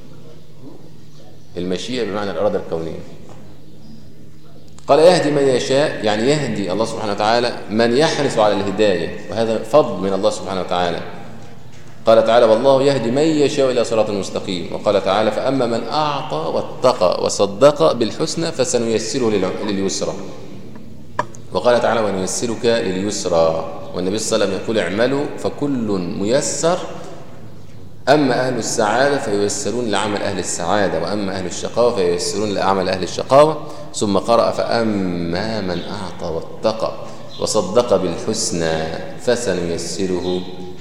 المشيئة بمعنى الإرادة الكونية. قال يهدي من يشاء، يعني يهدي الله سبحانه وتعالى من يحرص على الهداية، وهذا فضل من الله سبحانه وتعالى. قال تعالى والله يهدي من يشاء إلى صراط مستقيم. وقال تعالى فأما من أعطى واتقى وصدق بالحسنى فسنيسره لليسرى. وقال تعالى ونيسرك لليسرى. والنبي صلى الله عليه وسلم يقول اعملوا فكل ميسر، أما أهل السعادة فييسرون لعمل أهل السعادة، وأما أهل الشقاوة فييسرون لعمل أهل الشقاوة. ثم قرأ فأما من أعطى واتقى وصدق بالحسنى فسنيسره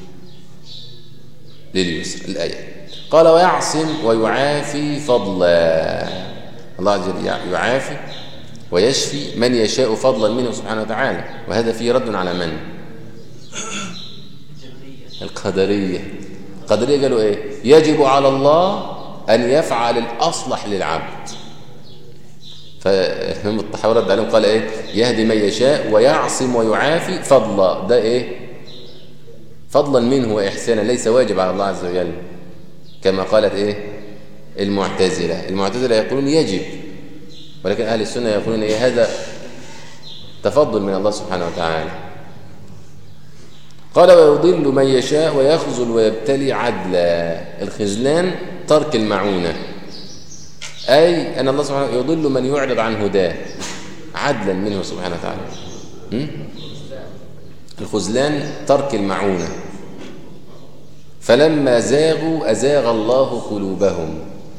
لليسر. الآية قال ويعصم ويعافي فضلا. الله عز وجل يعافي ويشفي من يشاء فضلا منه سبحانه وتعالى. وهذا فيه رد على من؟ القدرية. القدرية قالوا ايه؟ يجب على الله أن يفعل الأصلح للعبد. فالإمام الطحاوي رد عليهم قال ايه؟ يهدي من يشاء ويعصم ويعافي فضلا. ده ايه؟ فضلا منه وإحسانا، ليس واجب على الله عز وجل، كما قالت ايه المعتزلة. المعتزلة يقولون يجب، ولكن أهل السنة يقولون ايه؟ هذا تفضل من الله سبحانه وتعالى. قال ويضل من يشاء ويخذل ويبتلي عدلا. الخذلان ترك المعونة، أي أن الله سبحانه وتعالى يضل من يعرض عن هداه عدلا منه سبحانه وتعالى. الخذلان ترك المعونة. فلما زاغوا أزاغ الله قلوبهم.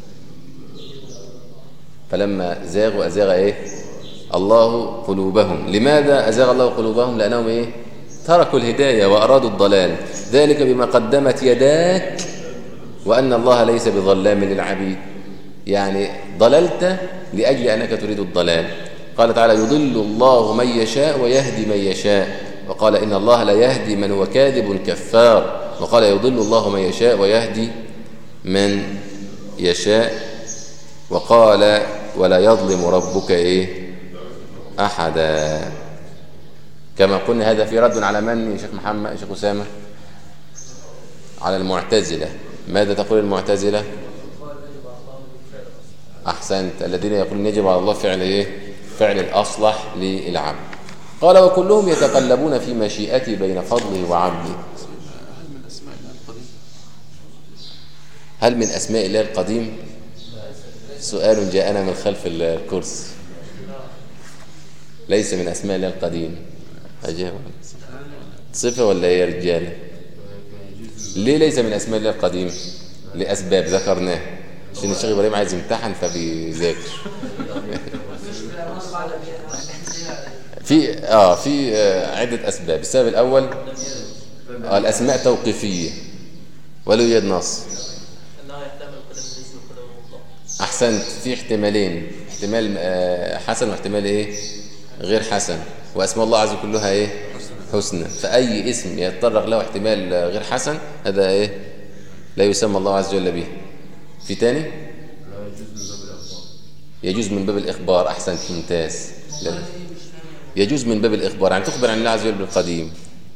فلما زاغوا أزاغ إيه؟ الله قلوبهم. لماذا أزاغ الله قلوبهم؟ لأنهم إيه؟ تركوا الهداية وأرادوا الضلال. ذلك بما قدمت يداك وأن الله ليس بظلام للعبيد. يعني ضللت لأجل أنك تريد الضلال. قال تعالى يضل الله من يشاء ويهدي من يشاء. وقال إن الله لا يهدي من هو كاذب كفار. وقال يضل الله من يشاء ويهدي من يشاء. وقال ولا يظلم ربك إيه أحدا. كما قلنا هذا في رد على من يا شيخ محمد يا شيخ أسامة؟ على المعتزلة. ماذا تقول المعتزلة؟ أحسنت، الذين يقولون يجب على الله فعل إيه؟ فعل الأصلح للعبد. قال وكلهم يتقلبون في مشيئته بين فضله وعبده. هل من أسماء الله القديم؟ سؤال جاءنا من خلف الكرسي. ليس من أسماء الله القديم. أجاب صفة ولا يا رجال؟ ليه ليس من أسماء الله القديم؟ لأسباب ذكرناه، عشان الشيخ إبراهيم عايز يمتحن فبيذاكر. في اه في آه عدة أسباب. السبب الأول آه الأسماء توقيفية ولا يوجد نص. أحسنت، في احتمالين، احتمال آه حسن واحتمال إيه غير حسن. وأسماء الله عز وجل كلها إيه حسنى. فأي اسم يتطرق له احتمال غير حسن هذا إيه لا يسمى الله عز وجل به. في تاني يجوز من باب الإخبار. أحسنت، ممتاز. يجوز من باب الإخبار، يعني تخبر عن الله عز وجل بالقديم.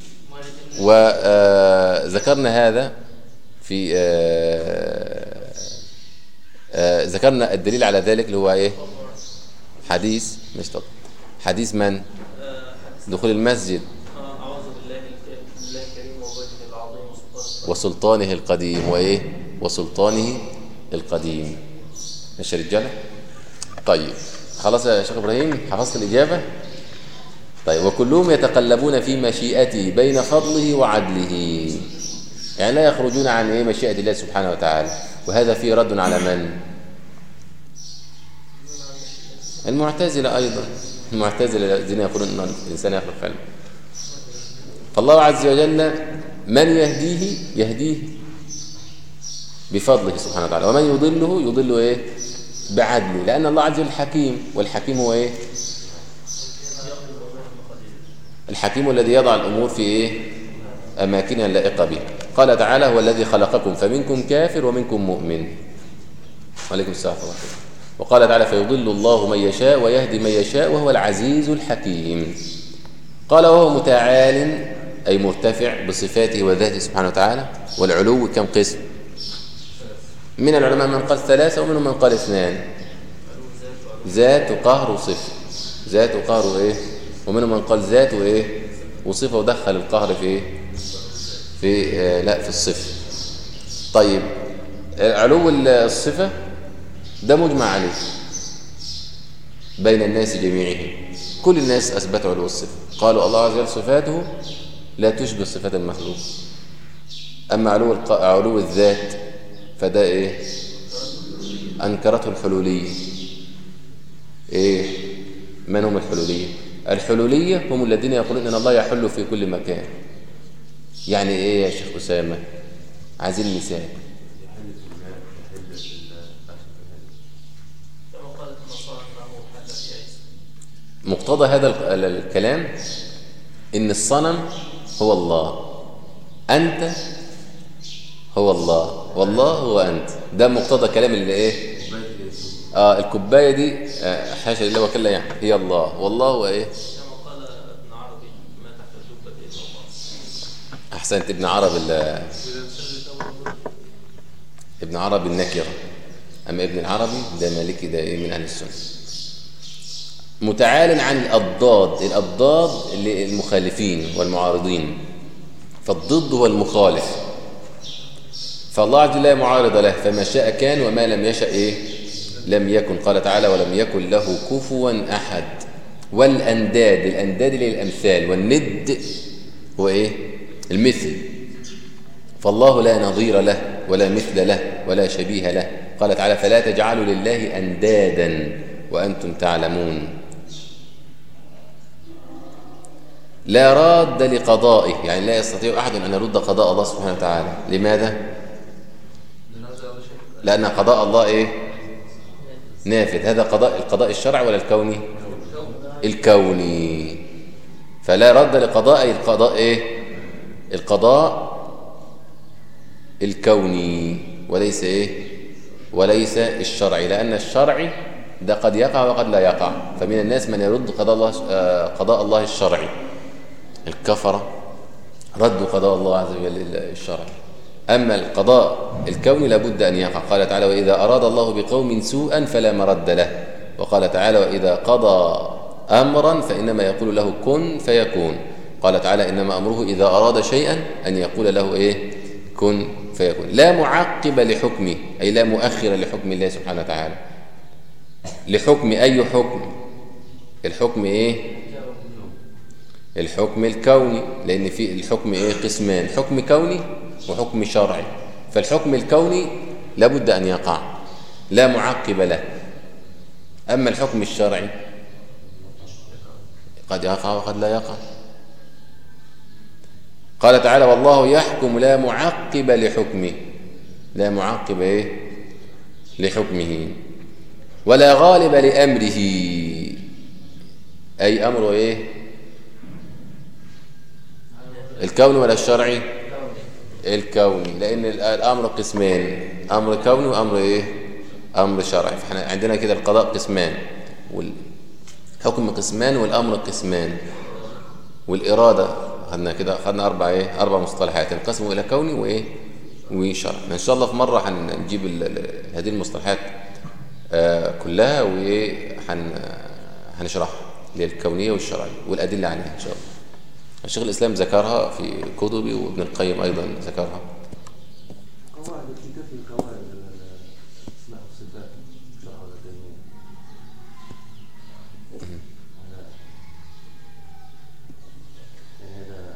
وذكرنا هذا في آه آه ذكرنا الدليل على ذلك اللي هو إيه حديث مش طب حديث من دخول المسجد أعوذ بالله الكريم ووجهه العظيم وسلطانه القديم وإيه وسلطانه القديم. ماشي يا رجاله؟ طيب خلاص يا شيخ إبراهيم حفظت الإجابة؟ طيب وكلهم يتقلبون في مشيئته بين فضله وعدله، يعني لا يخرجون عن إيه مشيئة الله سبحانه وتعالى. وهذا فيه رد على من؟ المعتزلة أيضا. المعتزلة الذين يقولون أن الإنسان يخلق فعلا. فالله عز وجل من يهديه يهديه بفضله سبحانه وتعالى، ومن يضله يضله إيه بعدله، لأن الله عز وجل حكيم، والحكيم هو إيه الحكيم الذي يضع الأمور في إيه؟ أماكنها اللائقة به. قال تعالى هو الذي خلقكم فمنكم كافر ومنكم مؤمن. وعليكم السلام ورحمة الله. وقال تعالى فيضل الله من يشاء ويهدي من يشاء وهو العزيز الحكيم. قال وهو متعال أي مرتفع بصفاته وذاته سبحانه وتعالى. والعلو كم قسم؟ من العلماء من قال ثلاثة ومنهم من قال اثنان، ذات وقهر وصفة. ذات وقهر وإيه؟ ومنهم من قال ذات وإيه؟ وصفة ودخل القهر في إيه؟ في آه لا في الصفة. طيب علو الصفة ده مجمع عليه بين الناس جميعهم، كل الناس أثبتوا علو الصفة، قالوا الله عز وجل صفاته لا تشبه صفات المخلوق. أما علو علو الذات فده إيه؟ أنكرته الحلولية. إيه؟ من هم الحلولية؟ الحلولية هم الذين يقولون إن الله يحل في كل مكان. يعني إيه يا شيخ أسامة؟ عايزين مثال. مقتضى هذا الكلام إن الصنم هو الله، أنت هو الله، والله هو أنت. ده مقتضى كلام اللي إيه؟ آه الكوباية دي آه حاشا لله وكلا يعني هي الله، والله هو إيه؟ كما قال ابن عربي ما تحت الجبة إلا الله. أحسنت. ابن عربي ابن عربي النكرة، أما ابن العربي ده مالكي ده إيه من أهل السنة. متعال عن الأضداد، الأضداد المخالفين والمعارضين، فالضد هو المخالف، فالله عز وجل لا معارض له، فما شاء كان وما لم يشأ إيه؟ لم يكن. قال تعالى ولم يكن له كفوا أحد. والأنداد، الأنداد اللي الأمثال، والند هو إيه؟ المثل. فالله لا نظير له ولا مثل له ولا شبيه له. قال تعالى فلا تجعلوا لله أندادا وأنتم تعلمون. لا راد لقضائه، يعني لا يستطيع أحد أن يرد قضاء الله سبحانه وتعالى. لماذا؟ لأن قضاء الله إيه؟ نافذ. هذا قضاء القضاء الشرعي ولا الكوني؟ الكوني. فلا رد لقضاء القضاء إيه؟ القضاء الكوني وليس إيه؟ وليس الشرعي، لأن الشرعي ده قد يقع وقد لا يقع. فمن الناس من يرد قضاء الله قضاء الله الشرعي، الكفرة ردوا قضاء الله عز وجل الشرعي. أما القضاء الكوني لابد أن يقع. قال تعالى وإذا أراد الله بقوم سوءا فلا مرد له. وقال تعالى وإذا قضى أمرا فإنما يقول له كن فيكون. قال تعالى إنما أمره إذا أراد شيئا أن يقول له إيه؟ كن فيكون. لا معقب لحكمه، أي لا مؤخر لحكم الله سبحانه وتعالى. لحكم أي حكم؟ الحكم إيه؟ الحكم الكوني، لأن في الحكم إيه؟ قسمان، حكم كوني وحكم شرعي. فالحكم الكوني لابد أن يقع لا معقب له. أما الحكم الشرعي قد يقع وقد لا يقع. قال تعالى والله يحكم لا معقب لحكمه. لا معقب إيه؟ لحكمه. ولا غالب لأمره، أي أمره إيه؟ الكوني ولا الشرعي؟ الكوني، لأن الأمر قسمان، أمر كوني وأمر إيه؟ أمر شرعي. فإحنا عندنا كده القضاء قسمان والحكم قسمان والأمر قسمان والإرادة. خدنا كده خدنا أربع إيه؟ أربع مصطلحات ينقسموا إلى كوني وإيه؟ وشرعي. إن شاء الله في مرة هنجيب هذه المصطلحات آه كلها وإيه هنشرحها للكونية والشرعية والأدلة عليها إن شاء الله. الشيخ الإسلام ذكرها في كتبه وابن القيم أيضا ذكرها. قواعد الكتاب في قواعد الأسماء والصفات شرح ولا تنوين. يعني هذا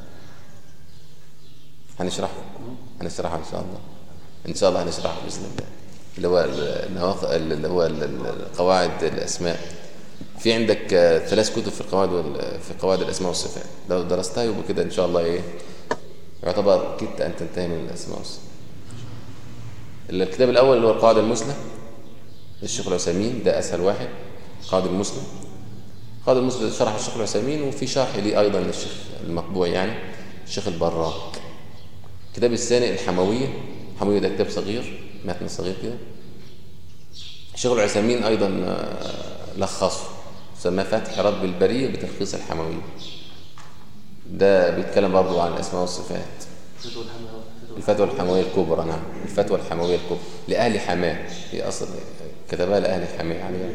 هنشرحها هنشرحها إن شاء الله. إن شاء الله هنشرحها بإذن الله. اللي هو النواقض اللي هو القواعد الأسماء. في عندك ثلاث كتب في القواعد في قواعد الأسماء والصفات، لو درستها يبقى كده إن شاء الله إيه يعتبر كدت أن تنتهي من الأسماء والصفات. الكتاب الأول اللي هو القواعد المثلى للشيخ العثيمين، ده أسهل واحد، القواعد المثلى. قاعدة المسلم شرح الشيخ العثيمين، وفي شرح لي أيضا للشيخ المطبوع يعني الشيخ البراك. الكتاب الثاني الحموية. الحموية ده كتاب صغير، متن صغير كده. الشيخ العثيمين أيضا لخصه، سماه فتح رب البرية بتلخيص الحموية. ده بيتكلم برضو عن الأسماء والصفات. الفتوى الحموية الكبرى. نعم، الفتوى الحموية الكبرى لأهل حماه، هي أصلا كتبها لأهل حماه عليها.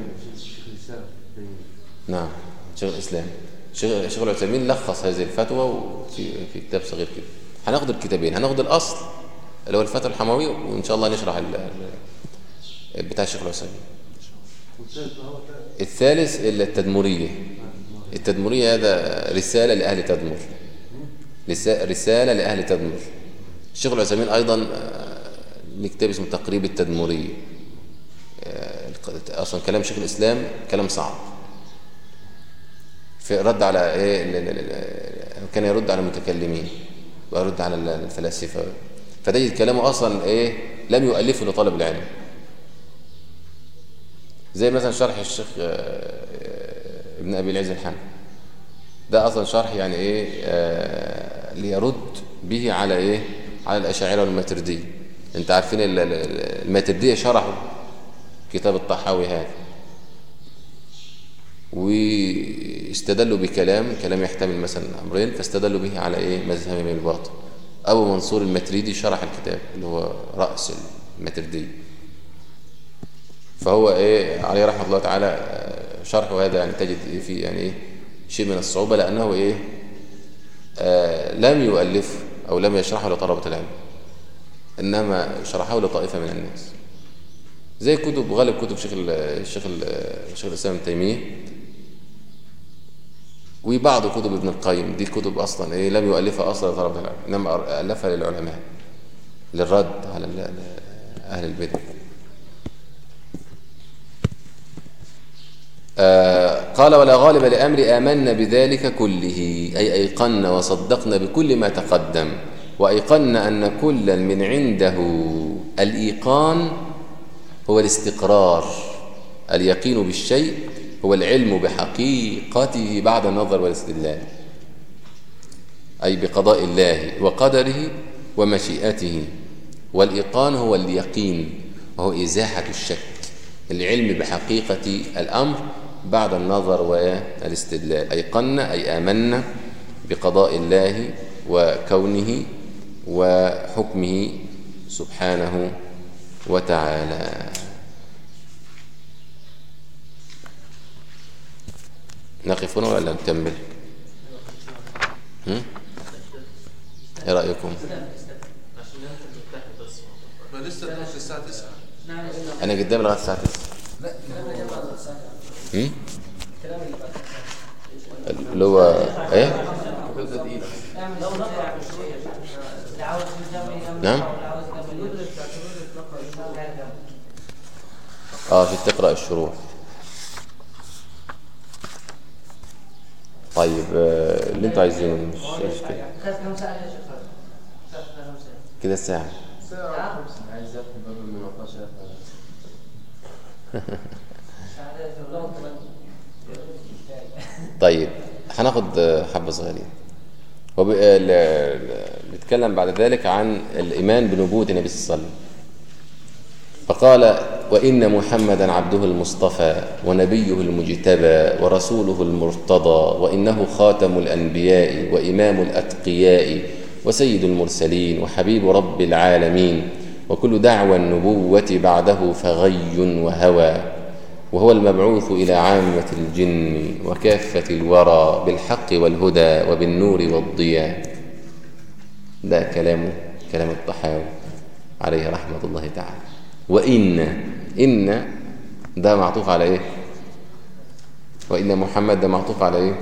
نعم، شيخ الإسلام شيخ العثيمين لخص هذه الفتوى في في كتاب صغير كده. هناخد الكتابين، هناخد الأصل اللي هو الفتوى الحموية، وإن شاء الله نشرح بتاع الشيخ العثيمين. الثالث التدمرية. التدمرية هذا رسالة لأهل تدمر، رسالة لأهل تدمر. الشيخ العثيمين أيضا له كتاب اسمه تقريب التدمرية. أصلا كلام شيخ الإسلام كلام صعب، في رد على إيه، كان يرد على المتكلمين ويرد على الفلاسفة، فده كلامه أصلا إيه لم يؤلفه لطالب العلم. زي مثلا شرح الشيخ ابن أبي العز الحنفي، ده أصلا شرح يعني إيه آه ليرد به على إيه على الأشاعرة والماتريدية. أنت عارفين الماتريدية شرحوا كتاب الطحاوي هذا، واستدلوا بكلام كلام يحتمل مثلا أمرين، فاستدلوا به على إيه مذهبهم الباطل. أبو منصور الماتريدي شرح الكتاب اللي هو رأس الماتريدية، فهو إيه عليه رحمة الله تعالى شرحه هذا يعني تجد إيه فيه يعني إيه شيء من الصعوبة، لأنه إيه آه لم يؤلف أو لم يشرحه لطلبة العلم، إنما شرحه لطائفة من الناس، زي كتب غالب كتب شيخ الشيخ الشيخ الإسلام ابن تيمية، وبعض كتب ابن القيم. دي كتب أصلا إيه لم يؤلفها أصلا لطلبة العلم، إنما ألفها للعلماء للرد على أهل البدع. آه قال: ولا غالب لأمر آمنا بذلك كله، أي أيقنا وصدقنا بكل ما تقدم، وأيقنا أن كلا من عنده الإيقان هو الاستقرار، اليقين بالشيء هو العلم بحقيقته بعد النظر والاستدلال، أي بقضاء الله وقدره ومشيئته. والإيقان هو اليقين، وهو إزاحة الشك، العلم بحقيقة الأمر بعد النظر والاستدلال. أيقنا أي آمنا بقضاء الله وكونه وحكمه سبحانه وتعالى. نقف هنا ولا نكمل؟ هم؟ ايه رأيكم؟ لسه في الساعة تسعة. أنا قدام لغاية الساعة تسعة. هم؟ اللي هو ايه؟ نعم. اه في تقرأ الشروح. طيب آه اللي انتوا عايزينه مش كده. كده الساعة. عايز افتح باب المناقشة. طيب هناخد حبة صغيرين. هو بيتكلم بعد ذلك عن الإيمان بنبوة النبي صلى الله عليه وسلم، فقال: وإن محمدا عبده المصطفى ونبيه المجتبى ورسوله المرتضى، وإنه خاتم الأنبياء وإمام الأتقياء وسيد المرسلين وحبيب رب العالمين، وكل دعوى النبوة بعده فغي وهوى، وهو المبعوث إلى عامة الجن وكافة الورى بالحق والهدى وبالنور والضياء. ده كلامه كلام الطحاوي عليه رحمة الله تعالى. وإن إن ده معطوف على إيه؟ وإن محمد ده معطوف على إيه؟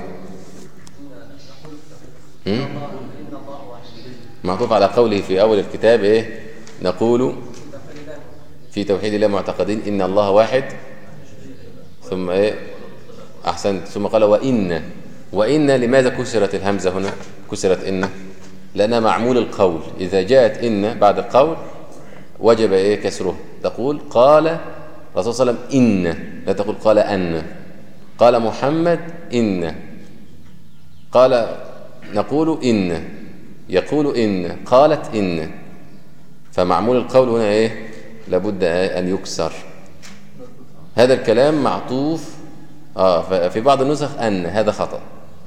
هم؟ معطوف على قوله في أول الكتاب إيه؟ نقول في توحيد الله معتقدين إن الله واحد، ثم إيه أحسنت، ثم قال وإن. وإن لماذا كسرت الهمزة هنا؟ كسرت إن لأنها معمول القول، إذا جاءت إن بعد القول وجب إيه كسره، تقول قال الرسول صلى الله عليه وسلم إن، لا تقول قال أن. قال محمد إن، قال نقول إن، يقول إن، قالت إن. فمعمول القول هنا إيه؟ لابد أن يكسر. هذا الكلام معطوف آه في بعض النسخ أن، هذا خطأ.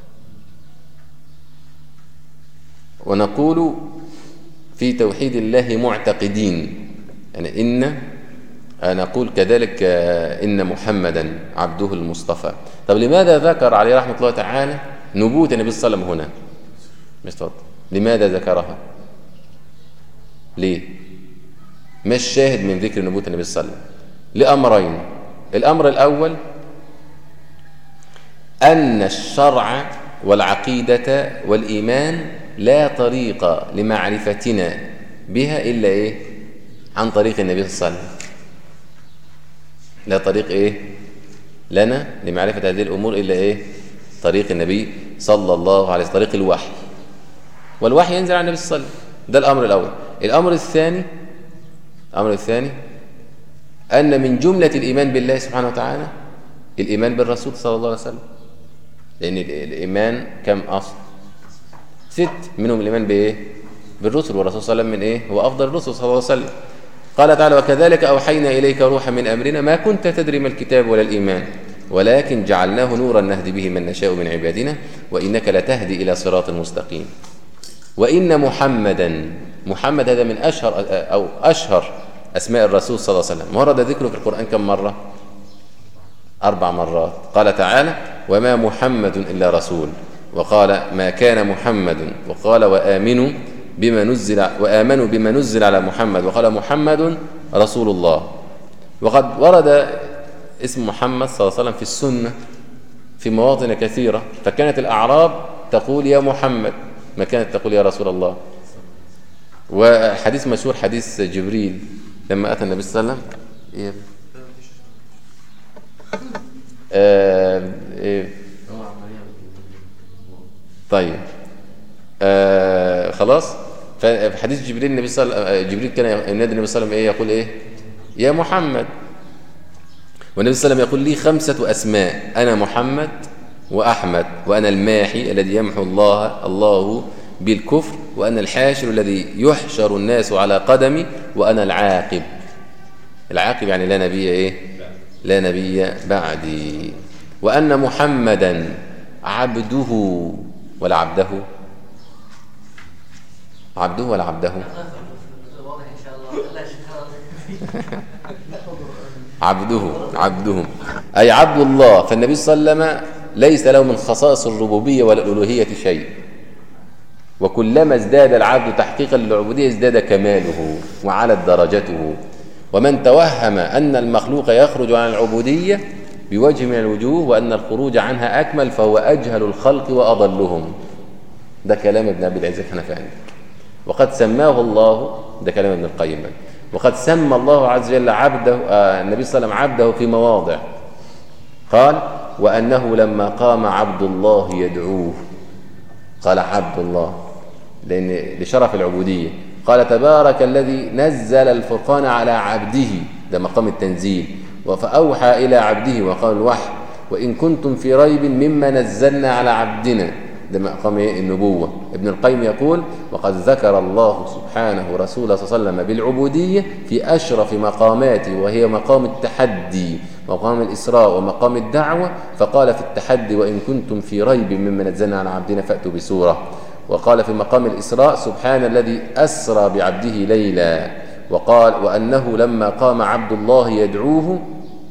ونقول في توحيد الله معتقدين، يعني إن، نقول كذلك إن محمدا عبده المصطفى. طب لماذا ذكر عليه رحمة الله تعالى نبوة النبي صلى الله عليه وسلم هنا؟ مش تفضل. لماذا ذكرها؟ ليه؟ ما الشاهد من ذكر نبوة النبي صلى الله عليه وسلم؟ لأمرين. الأمر الأول أن الشرع والعقيدة والإيمان لا طريق لمعرفتنا بها إلا إيه؟ عن طريق النبي صلى الله عليه وسلم. لا طريق إيه؟ لنا لمعرفة هذه الأمور إلا إيه؟ طريق النبي صلى الله عليه وسلم، طريق الوحي. والوحي ينزل على النبي صلى الله عليه وسلم. ده الأمر الأول. الأمر الثاني الأمر الثاني أن من جملة الإيمان بالله سبحانه وتعالى الإيمان بالرسول صلى الله عليه وسلم. لأن الإيمان كم أصل؟ ست. منهم الإيمان بإيه؟ بالرسل، والرسول صلى الله عليه وسلم من إيه؟ هو أفضل الرسل صلى الله عليه وسلم. قال تعالى: وكذلك أوحينا إليك روحا من أمرنا ما كنت تدري ما الكتاب ولا الإيمان ولكن جعلناه نورا نهدي به من نشاء من عبادنا وإنك لتهدي إلى صراط مستقيم. وإن محمدا، محمد هذا من أشهر أو أشهر أسماء الرسول صلى الله عليه وسلم. ورد ذكره في القرآن كم مرة؟ أربع مرات. قال تعالى: وما محمد إلا رسول، وقال: ما كان محمد، وقال: وآمنوا بما نزل وآمنوا بما نزل على محمد، وقال: محمد رسول الله. وقد ورد اسم محمد صلى الله عليه وسلم في السنة في مواطن كثيرة، فكانت الأعراب تقول يا محمد ما كانت تقول يا رسول الله. وحديث مشهور حديث جبريل لما أتى النبي صلى الله عليه وسلم إيه؟ آه إيه؟ طيب آه خلاص. في حديث جبريل النبي صلى الله عليه وسلم جبريل كان ينادي النبي صلى الله عليه وسلم ايه؟ يقول ايه؟ يا محمد. والنبي صلى الله عليه وسلم يقول لي خمسة أسماء: أنا محمد وأحمد وأنا الماحي الذي يمحو الله الله بالكفر وأنا الحاشر الذي يحشر الناس على قدمي وأنا العاقب. العاقب يعني لا نبي ايه؟ لا نبي بعدي. وأن محمدا عبده ولا عبده؟ عبده ولا عبده؟ عبده عبده أي عبد الله. فالنبي صلى الله عليه وسلم ليس له من خصائص الربوبية والألوهية شيء، وكلما ازداد العبد تحقيقا للعبودية ازداد كماله وعلت درجته. ومن توهم أن المخلوق يخرج عن العبودية بوجه من الوجوه وأن الخروج عنها أكمل فهو أجهل الخلق وأضلهم. ده كلام ابن أبي العز الحنفاني. وقد سماه الله، ده كلام ابن القيم، وقد سمى الله عز وجل عبده آه النبي صلى الله عليه وسلم عبده في مواضع. قال: وأنه لما قام عبد الله يدعوه، قال عبد الله لأن لشرف العبودية. قال: تبارك الذي نزل الفرقان على عبده، ده مقام التنزيل، فأوحى إلى عبده وقال الوحي. وإن كنتم في ريب مما نزلنا على عبدنا، ده مقام النبوة. ابن القيم يقول: وقد ذكر الله سبحانه رسوله صلى الله عليه وسلم بالعبودية في أشرف مقاماته وهي مقام التحدي ومقام الإسراء ومقام الدعوة، فقال في التحدي: وإن كنتم في ريب مما نزلنا على عبدنا فأتوا بسورة. وقال في مقام الإسراء: سبحان الذي أسرى بعبده ليلا. وقال: وأنه لما قام عبد الله يدعوه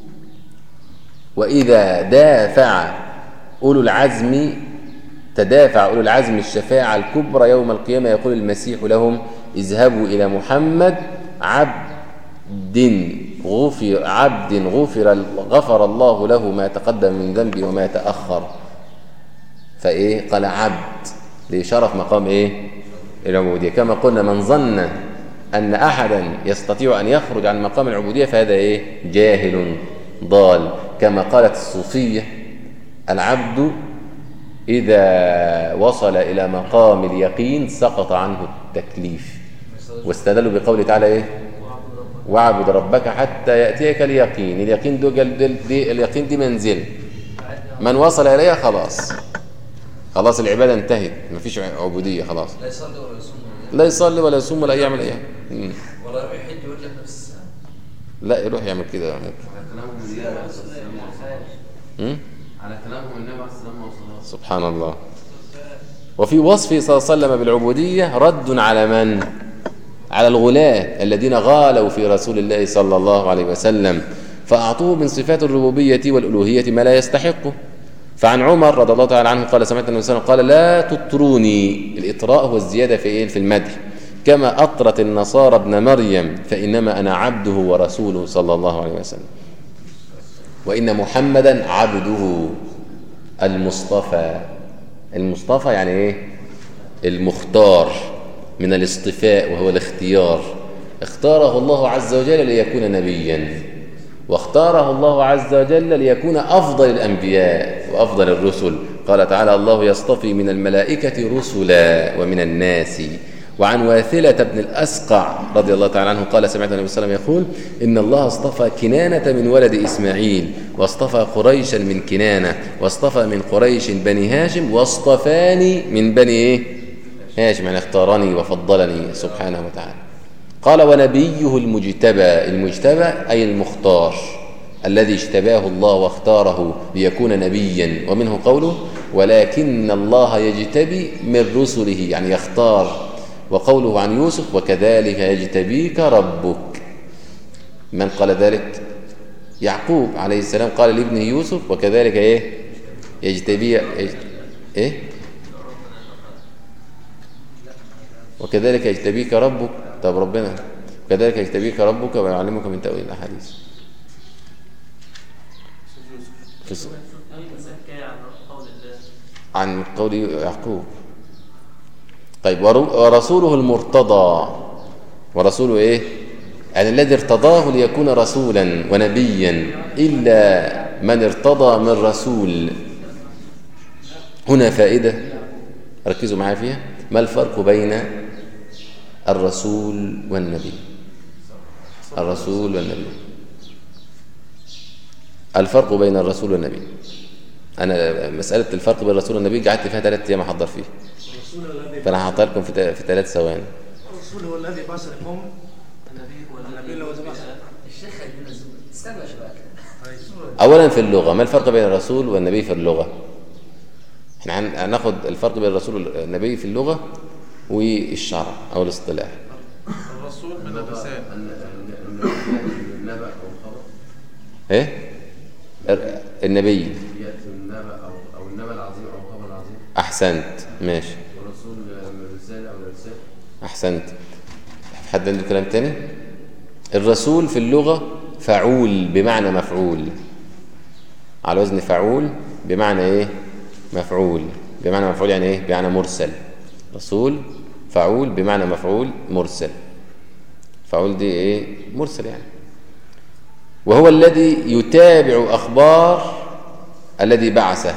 وإذا دافع أولو العزم تدافع أولو العزم الشفاعة الكبرى يوم القيامة يقول المسيح لهم: اذهبوا إلى محمد عبد غفر عبد غفر غفر الله له ما تقدم من ذنبه وما تأخر. فإيه؟ قال عبد لشرف مقام إيه؟ العبودية. كما قلنا: من ظن أن أحدا يستطيع أن يخرج عن مقام العبودية فهذا إيه؟ جاهل ضال. كما قالت الصوفية: العبد إذا وصل إلى مقام اليقين سقط عنه التكليف. واستدلوا بقوله تعالى إيه؟ واعبد ربك حتى يأتيك اليقين. اليقين دي, دي, اليقين دي منزل من وصل إليها خلاص خلاص العبادة انتهت، مفيش عبودية خلاص. لا يصلي ولا يصوم لا يصلي ولا يصوم ولا يعمل ايه. ولا يروح يحج ويرجع في نفس الساعة. لا يروح يعمل كده. على كلامهم النبي عليه الصلاة والسلام على كلامهم النبي عليه الصلاة والسلام. سبحان الله. وفي وصفه صلى الله عليه وسلم بالعبودية رد على من؟ على الغلاة الذين غالوا في رسول الله صلى الله عليه وسلم فأعطوه من صفات الربوبية والألوهية ما لا يستحقه. فعن عمر رضي الله تعالى عنه قال سمعت النبي صلى الله عليه وسلم قال لا تطروني. الإطراء هو الزيادة في إيه؟ في المدح. كما أطرت النصارى ابن مريم فإنما أنا عبده ورسوله صلى الله عليه وسلم. وإن محمدا عبده المصطفى. المصطفى يعني إيه؟ المختار من الاصطفاء وهو الاختيار. اختاره الله عز وجل ليكون نبيا، واختاره الله عز وجل ليكون أفضل الأنبياء وأفضل الرسل. قال تعالى الله يصطفي من الملائكة رسلا ومن الناس. وعن واثلة بن الأسقع رضي الله تعالى عنه قال سمعت النبي صلى الله عليه وسلم يقول إن الله اصطفى كنانة من ولد إسماعيل واصطفى قريشا من كنانة واصطفى من قريش بني هاشم واصطفاني من بني إيه؟ هاشم، يعني اختارني وفضلني سبحانه وتعالى. قال ونبيه المجتبى. المجتبى أي المختار الذي اجتباه الله واختاره ليكون نبيا. ومنه قوله ولكن الله يجتبي من رسله، يعني يختار. وقوله عن يوسف وكذلك يجتبيك ربك. من قال ذلك؟ يعقوب عليه السلام قال لابنه يوسف وكذلك ايه يجتبي ايه وكذلك يجتبيك ربك. طب ربنا وكذلك يجتبيك ربك ويعلمك من تأويل الأحاديث. عن قول يعقوب. طيب ورسوله المرتضى. ورسوله ايه؟ يعني الذي ارتضاه ليكون رسولا ونبيا إلا من ارتضى من رسول. هنا فائدة ركزوا معايا فيها. ما الفرق بين الرسول والنبي؟ الرسول والنبي. الفرق بين الرسول والنبي. أنا مسألة الفرق بين الرسول والنبي قعدت فيها ثلاثة أيام أحضر فيه، فأنا هحطها لكم في في ثلاث ثواني. الرسول هو الذي بشركم، النبي هو النبي هو الشيخ استنى شوية. أولا في اللغة ما الفرق بين الرسول والنبي في اللغة؟ احنا هناخد الفرق بين الرسول والنبي في اللغة والشرع أو الاصطلاح. الرسول من الرسالة النبأ أو الخبر. إيه؟ النبي يأتي النبأ أو أو النبأ العظيم أو الخبر العظيم. أحسنت ماشي. والرسول من الرسالة أو الرسالة. أحسنت. حد عنده كلام تاني؟ الرسول في اللغة فعول بمعنى مفعول، على وزن فعول بمعنى إيه؟ مفعول. بمعنى مفعول يعني إيه؟ بمعنى مرسل. رسول فعول بمعنى مفعول مرسل. فعول دي إيه؟ مرسل يعني. وهو الذي يتابع أخبار الذي بعثه.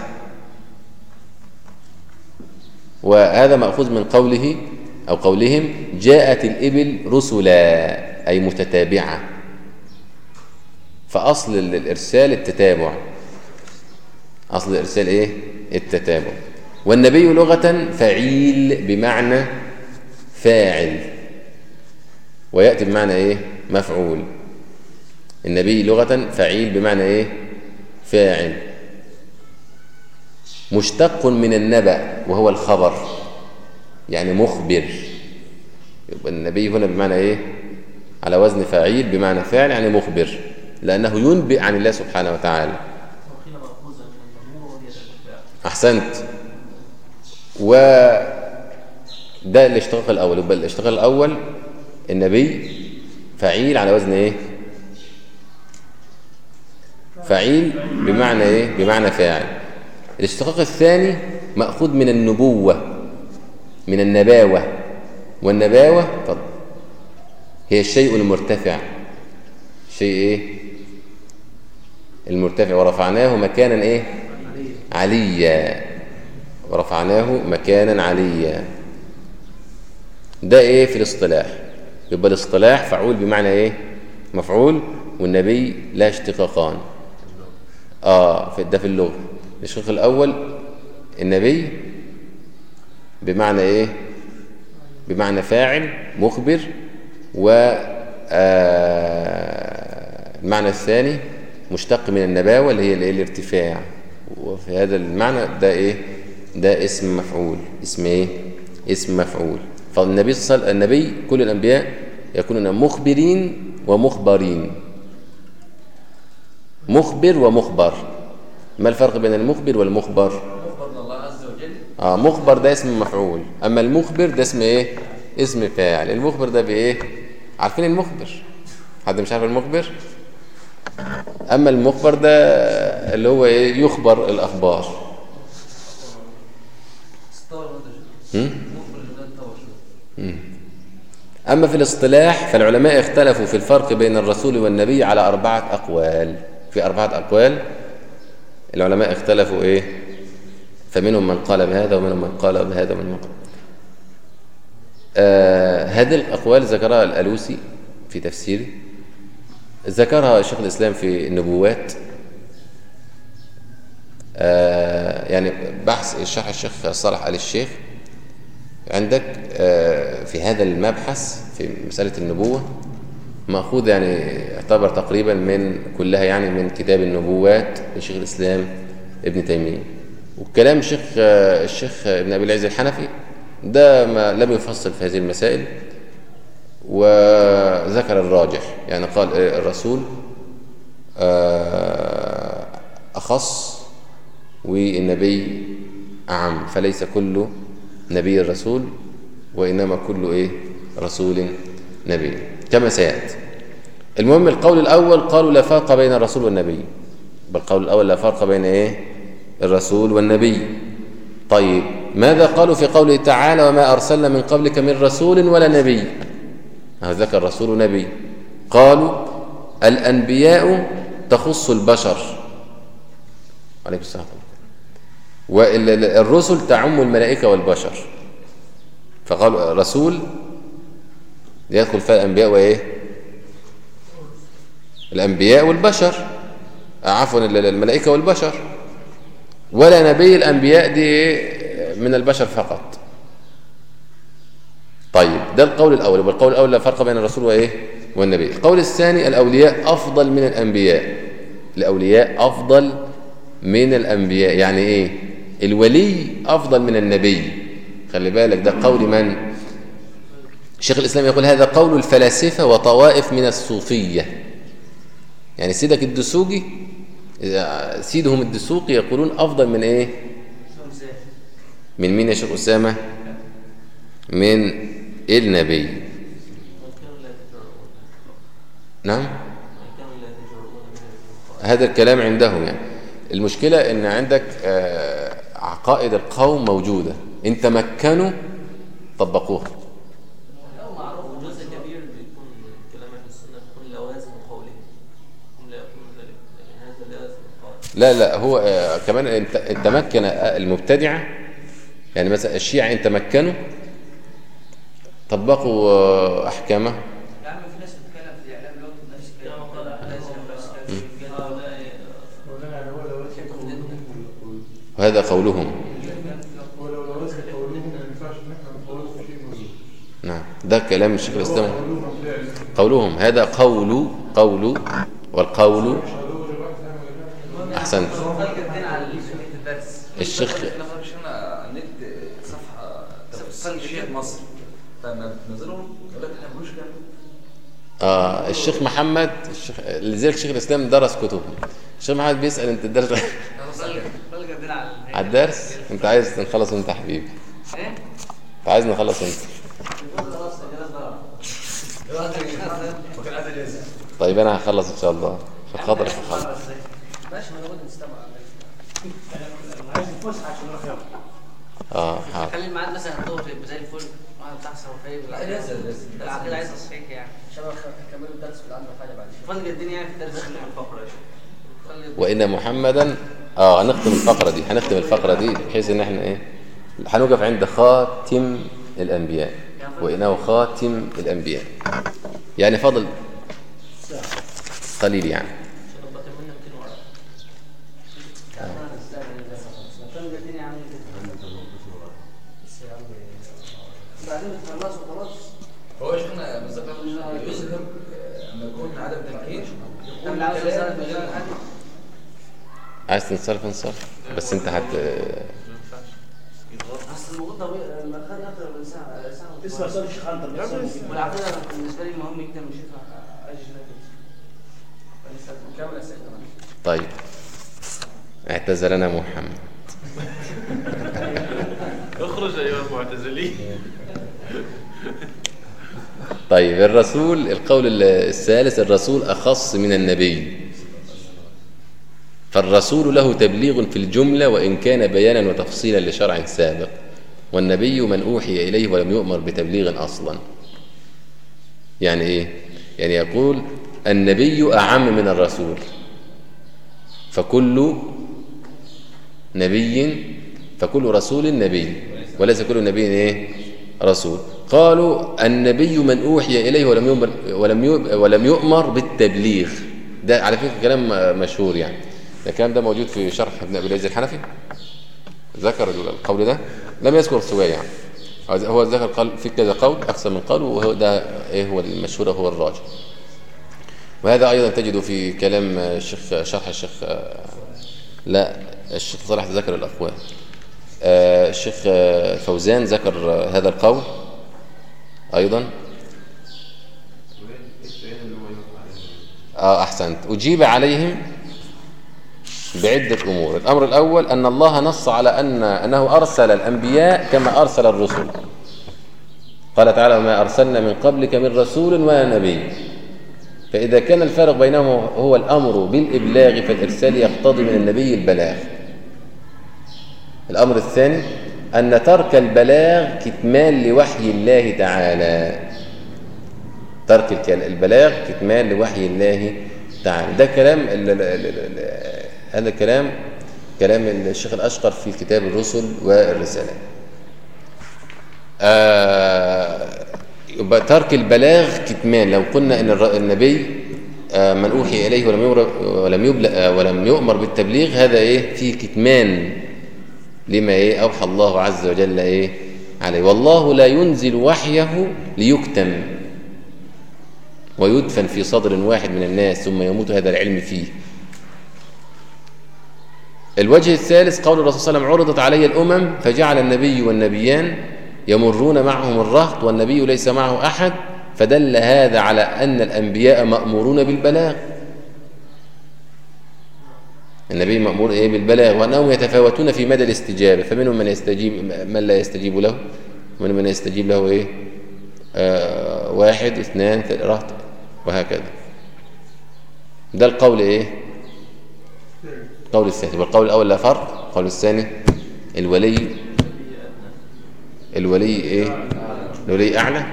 وهذا مأخوذ من قوله أو قولهم جاءت الإبل رسلا أي متتابعة. فأصل الإرسال التتابع. أصل الإرسال إيه؟ التتابع. والنبي لغة فعيل بمعنى فاعل، ويأتي بمعنى إيه؟ مفعول. النبي لغة فعيل بمعنى إيه؟ فاعل. مشتق من النبأ وهو الخبر، يعني مخبر. يبقى النبي هنا بمعنى إيه؟ على وزن فعيل بمعنى فاعل يعني مخبر، لأنه ينبئ عن الله سبحانه وتعالى. أحسنت. وده الاشتقاق الأول. يبقى الاشتقاق الأول النبي فعيل على وزن إيه؟ فعيل بمعنى إيه؟ بمعنى فاعل. الاشتقاق الثاني مأخوذ من النبوة، من النباوة. والنباوة هي الشيء المرتفع. شيء إيه؟ المرتفع. ورفعناه مكانا إيه؟ عليا. ورفعناه مكانا عليا. ده إيه في الاصطلاح؟ يبقى الاصطلاح فعول بمعنى إيه؟ مفعول. والنبي لا اشتقاقان. آه ده في اللغة. الشق الأول النبي بمعنى إيه؟ بمعنى فاعل مخبر، والمعنى الثاني مشتق من النباوة اللي هي الارتفاع، وفي هذا المعنى ده إيه؟ ده اسم مفعول. اسم إيه؟ اسم مفعول. فالنبي صلى الله عليه وسلم النبي كل الأنبياء يكونون مخبرين ومخبرين. مخبر ومخبر، ما الفرق بين المخبر والمخبر؟ مخبر من الله عز وجل. اه مخبر ده اسم مفعول، اما المخبر ده اسم ايه؟ اسم فاعل. المخبر ده بايه؟ عارفين المخبر؟ حد مش عارف المخبر؟ اما المخبر ده اللي هو ايه؟ يخبر الاخبار. اما في الاصطلاح فالعلماء اختلفوا في الفرق بين الرسول والنبي على اربعه اقوال. في اربعه اقوال العلماء اختلفوا ايه؟ فمنهم من قال بهذا ومنهم من قال بهذا ومنهم من قال. آه هذه الأقوال ذكرها الألوسي في تفسيره، ذكرها شيخ الإسلام في النبوات. آه يعني بحث الشرح الشيخ صالح آل الشيخ عندك آه في هذا المبحث في مسألة النبوة مأخوذ يعني يعتبر تقريبا من كلها يعني من كتاب النبوات لشيخ الإسلام ابن تيمية. والكلام الشيخ الشيخ ابن أبي العز الحنفي ده ما لم يفصل في هذه المسائل، وذكر الراجح. يعني قال الرسول أخص والنبي أعم، فليس كل نبي رسول وإنما كل إيه؟ رسول نبي كما سيأتي. المهم القول الأول قالوا لا فرق بين الرسول والنبي. بالقول الأول لا فرق بين إيه؟ الرسول والنبي. طيب ماذا قالوا في قوله تعالى وما أرسلنا من قبلك من رسول ولا نبي؟ ذكر رسول ونبي. قالوا الأنبياء تخص البشر عليكم السلام، والرسل تعم الملائكة والبشر. فقالوا رسول يدخل فيها الأنبياء وإيه؟ الأنبياء والبشر، عفوا الملائكة والبشر. ولا نبي، الأنبياء دي من البشر فقط. طيب ده القول الأول. والقول الأول لا فرق بين الرسول وإيه؟ والنبي. القول الثاني الأولياء أفضل من الأنبياء. الأولياء أفضل من الأنبياء. يعني إيه؟ الولي أفضل من النبي. خلي بالك ده قول من؟ شيخ الإسلام يقول هذا قول الفلاسفة وطوائف من الصوفية. يعني سيدك الدسوقي سيدهم الدسوقي يقولون أفضل من إيه؟ من مين يا شيخ أسامة؟ من النبي. نعم هذا الكلام عندهم. يعني المشكلة إن عندك عقائد القوم موجودة، إن تمكنوا طبقوها. لا لا هو آه كمان انت تمكن المبتدعه. يعني مثلا الشيعة ان تمكنوا طبقوا آه احكامه. يا عم في ناس بتتكلم في الاعلام لو نفس الكلام وهذا قولهم. نعم ده كلام الشيخ الاسلام قولهم. هذا قول قول والقول احسنت. الشيخ على النت صفحه تفصيل الشيخ مصر فنزلهم يقول لك احنا ملوش كلام. اه الشيخ محمد الشيخ لذلك شيخ الاسلام درس كتبه. الشيخ محمد بيسال انت الدرس على الدرس انت عايز نخلص انت حبيبي؟ ايه انت عايز نخلص انت؟ طيب انا هخلص ان شاء الله في خاطرك هخلص. ماشي ما نقول نستمع. عايز الفسحه عشان نروح يلا. اه حاضر. خلي الميعاد مثلا الظهر يبقى زي الفل. واحد بتاع صرفيه العقيده عايز تصحيح يعني عشان نكملوا الدرس اللي عندنا حاجه بعد كده. فضل الدنيا يعني في الدرس الفقره يا شيخ. وان محمدا اه هنختم الفقره دي هنختم الفقره دي بحيث ان احنا ايه هنوقف عند خاتم الانبياء وانه خاتم الانبياء. يعني فضل قليل يعني. بعدين بتخلص وخلاص. هو شيخنا بالظبط يظهر لما يكون عدم تمكين. طب اللي عاوز يسألك بغير الحد. عايز تنصرف انصرف، بس انت هت اصل الموضوع طويل، المخارج اكتر من ساعه ساعه. اسمع سؤال الشيخ عنتر بس. والعقيده بالنسبه لي مهم جدا مش هينفع اجي هنا كمل اسئله. طيب اعتذرنا محمد. اخرج ايها المعتزلين. طيب الرسول، القول الثالث، الرسول أخص من النبي، فالرسول له تبليغ في الجملة وإن كان بيانا وتفصيلا لشرع سابق، والنبي من أوحي إليه ولم يؤمر بتبليغ أصلا. يعني إيه؟ يعني يقول النبي أعم من الرسول، فكل نبي فكل رسول نبي وليس كل نبي إيه؟ رسول. قالوا النبي من أوحي إليه ولم يؤمر ولم ولم يؤمر بالتبليغ. ده على فكرة كلام مشهور، يعني الكلام ده موجود في شرح ابن أبي العز الحنفي، ذكر القول ده، لم يذكر سواه، يعني هو ذكر قال في كذا قول أكثر من قول، وهو ده إيه هو المشهور هو الراجح. وهذا أيضا تجده في كلام الشيخ شرح الشيخ لا الشيخ صالح ذكر الأقوال، الشيخ فوزان ذكر هذا القول أيضا. آه أحسنت. أجيب عليهم بعدة أمور. الأمر الأول أن الله نص على أن أنه أرسل الأنبياء كما أرسل الرسل. قال تعالى وما أرسلنا من قبلك من رسول ولا نبي. فإذا كان الفارق بينهم هو الأمر بالإبلاغ فالإرسال يقتضي من النبي البلاغ. الأمر الثاني أن ترك البلاغ كتمان لوحي الله تعالى. ترك البلاغ كتمان لوحي الله تعالى. ده كلام ال ال ال ال هذا كلام كلام الشيخ الأشقر في كتاب الرسل والرسالات. آه يبقى ترك البلاغ كتمان. لو قلنا ان النبي آه من اوحي اليه ولم ولم يبلغ ولم يؤمر بالتبليغ، هذا ايه فيه كتمان لما ايه اوحى الله عز وجل ايه عليه. والله لا ينزل وحيه ليكتم ويدفن في صدر واحد من الناس ثم يموت هذا العلم فيه. الوجه الثالث قول الرسول صلى الله عليه وسلم عرضت علي الأمم فجعل النبي والنبيان يمرون معهم الرهط والنبي ليس معه أحد، فدل هذا على أن الأنبياء مأمورون بالبلاغ. النبي مأمور إيه بالبلاغ، وأنهم يتفاوتون في مدى الاستجابة، فمنهم من يستجيب من لا يستجيب له، ومنهم من يستجيب له إيه آه واحد اثنان رهط وهكذا. ده القول إيه القول الثاني. والقول الأول لا فرق. القول الثاني الولي الولي ايه الولي اعلى.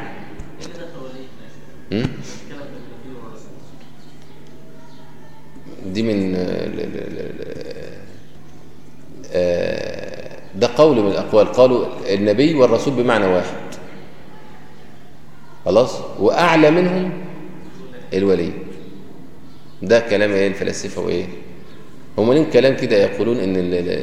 دي من ده قول من الاقوال. قالوا النبي والرسول بمعنى واحد خلاص، واعلى منهم الولي. ده كلام ايه الفلاسفه وايه هم لهم كلام كده، يقولون ان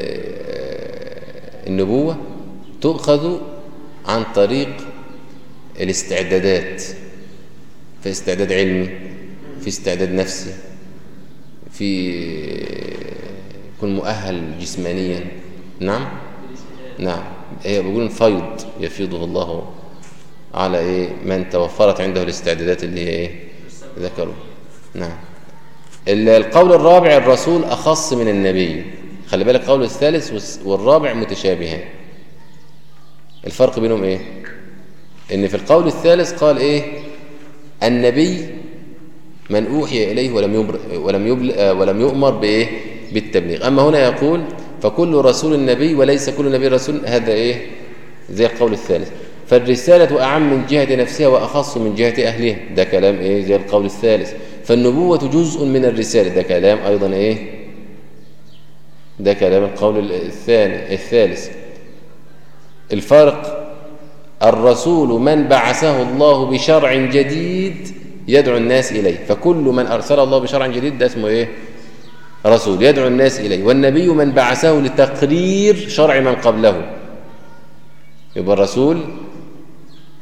النبوه تؤخذ عن طريق الاستعدادات، في استعداد علمي، في استعداد نفسي، في يكون مؤهل جسمانيا. نعم نعم هي بيقولون فيض يفيضه الله على ايه من توفرت عنده الاستعدادات اللي هي ايه ذكروا. نعم. القول الرابع الرسول أخص من النبي. خلي بالك القول الثالث والرابع متشابهان. الفرق بينهم ايه؟ ان في القول الثالث قال ايه النبي من اوحي اليه ولم يبر ولم يبل ولم يؤمر بايه بالتبليغ. اما هنا يقول فكل رسول نبي وليس كل نبي رسول. هذا ايه زي القول الثالث. فالرسالة اعم من جهة نفسها واخص من جهة اهلها. ده كلام ايه زي القول الثالث. فالنبوة جزء من الرسالة. ده كلام ايضا ايه ده كلام القول الثاني الثالث. الفرق الرسول من بعثه الله بشرع جديد يدعو الناس إليه. فكل من أرسل الله بشرع جديد ده اسمه إيه رسول يدعو الناس إليه. والنبي من بعثه لتقرير شرع من قبله. يبقى الرسول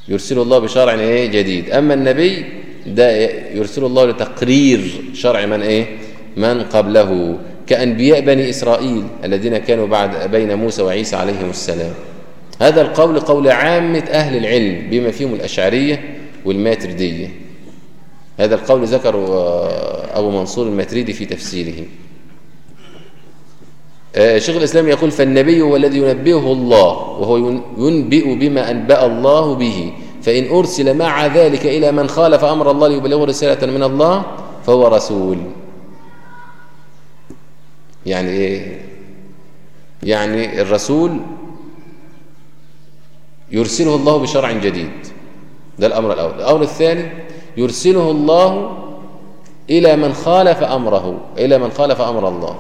يرسله الله بشرع ايه جديد. اما النبي ده يرسله الله لتقرير شرع من ايه من قبله، كأنبياء بني إسرائيل الذين كانوا بعد بين موسى وعيسى عليهم السلام. هذا القول قول عامة أهل العلم بما فيهم الأشعرية والماتريدية. هذا القول ذكر أبو منصور الماتريدي في تفسيره. شيخ الإسلام يقول فالنبي هو الذي ينبئه الله، وهو ينبئ بما أنبأ الله به، فإن أرسل مع ذلك إلى من خالف أمر الله ليبلغه رسالة من الله فهو رسول. يعني إيه؟ يعني الرسول يرسله الله بشرع جديد، ده الأمر الأول. الأمر الثاني يرسله الله إلى من خالف أمره، إلى من خالف أمر الله،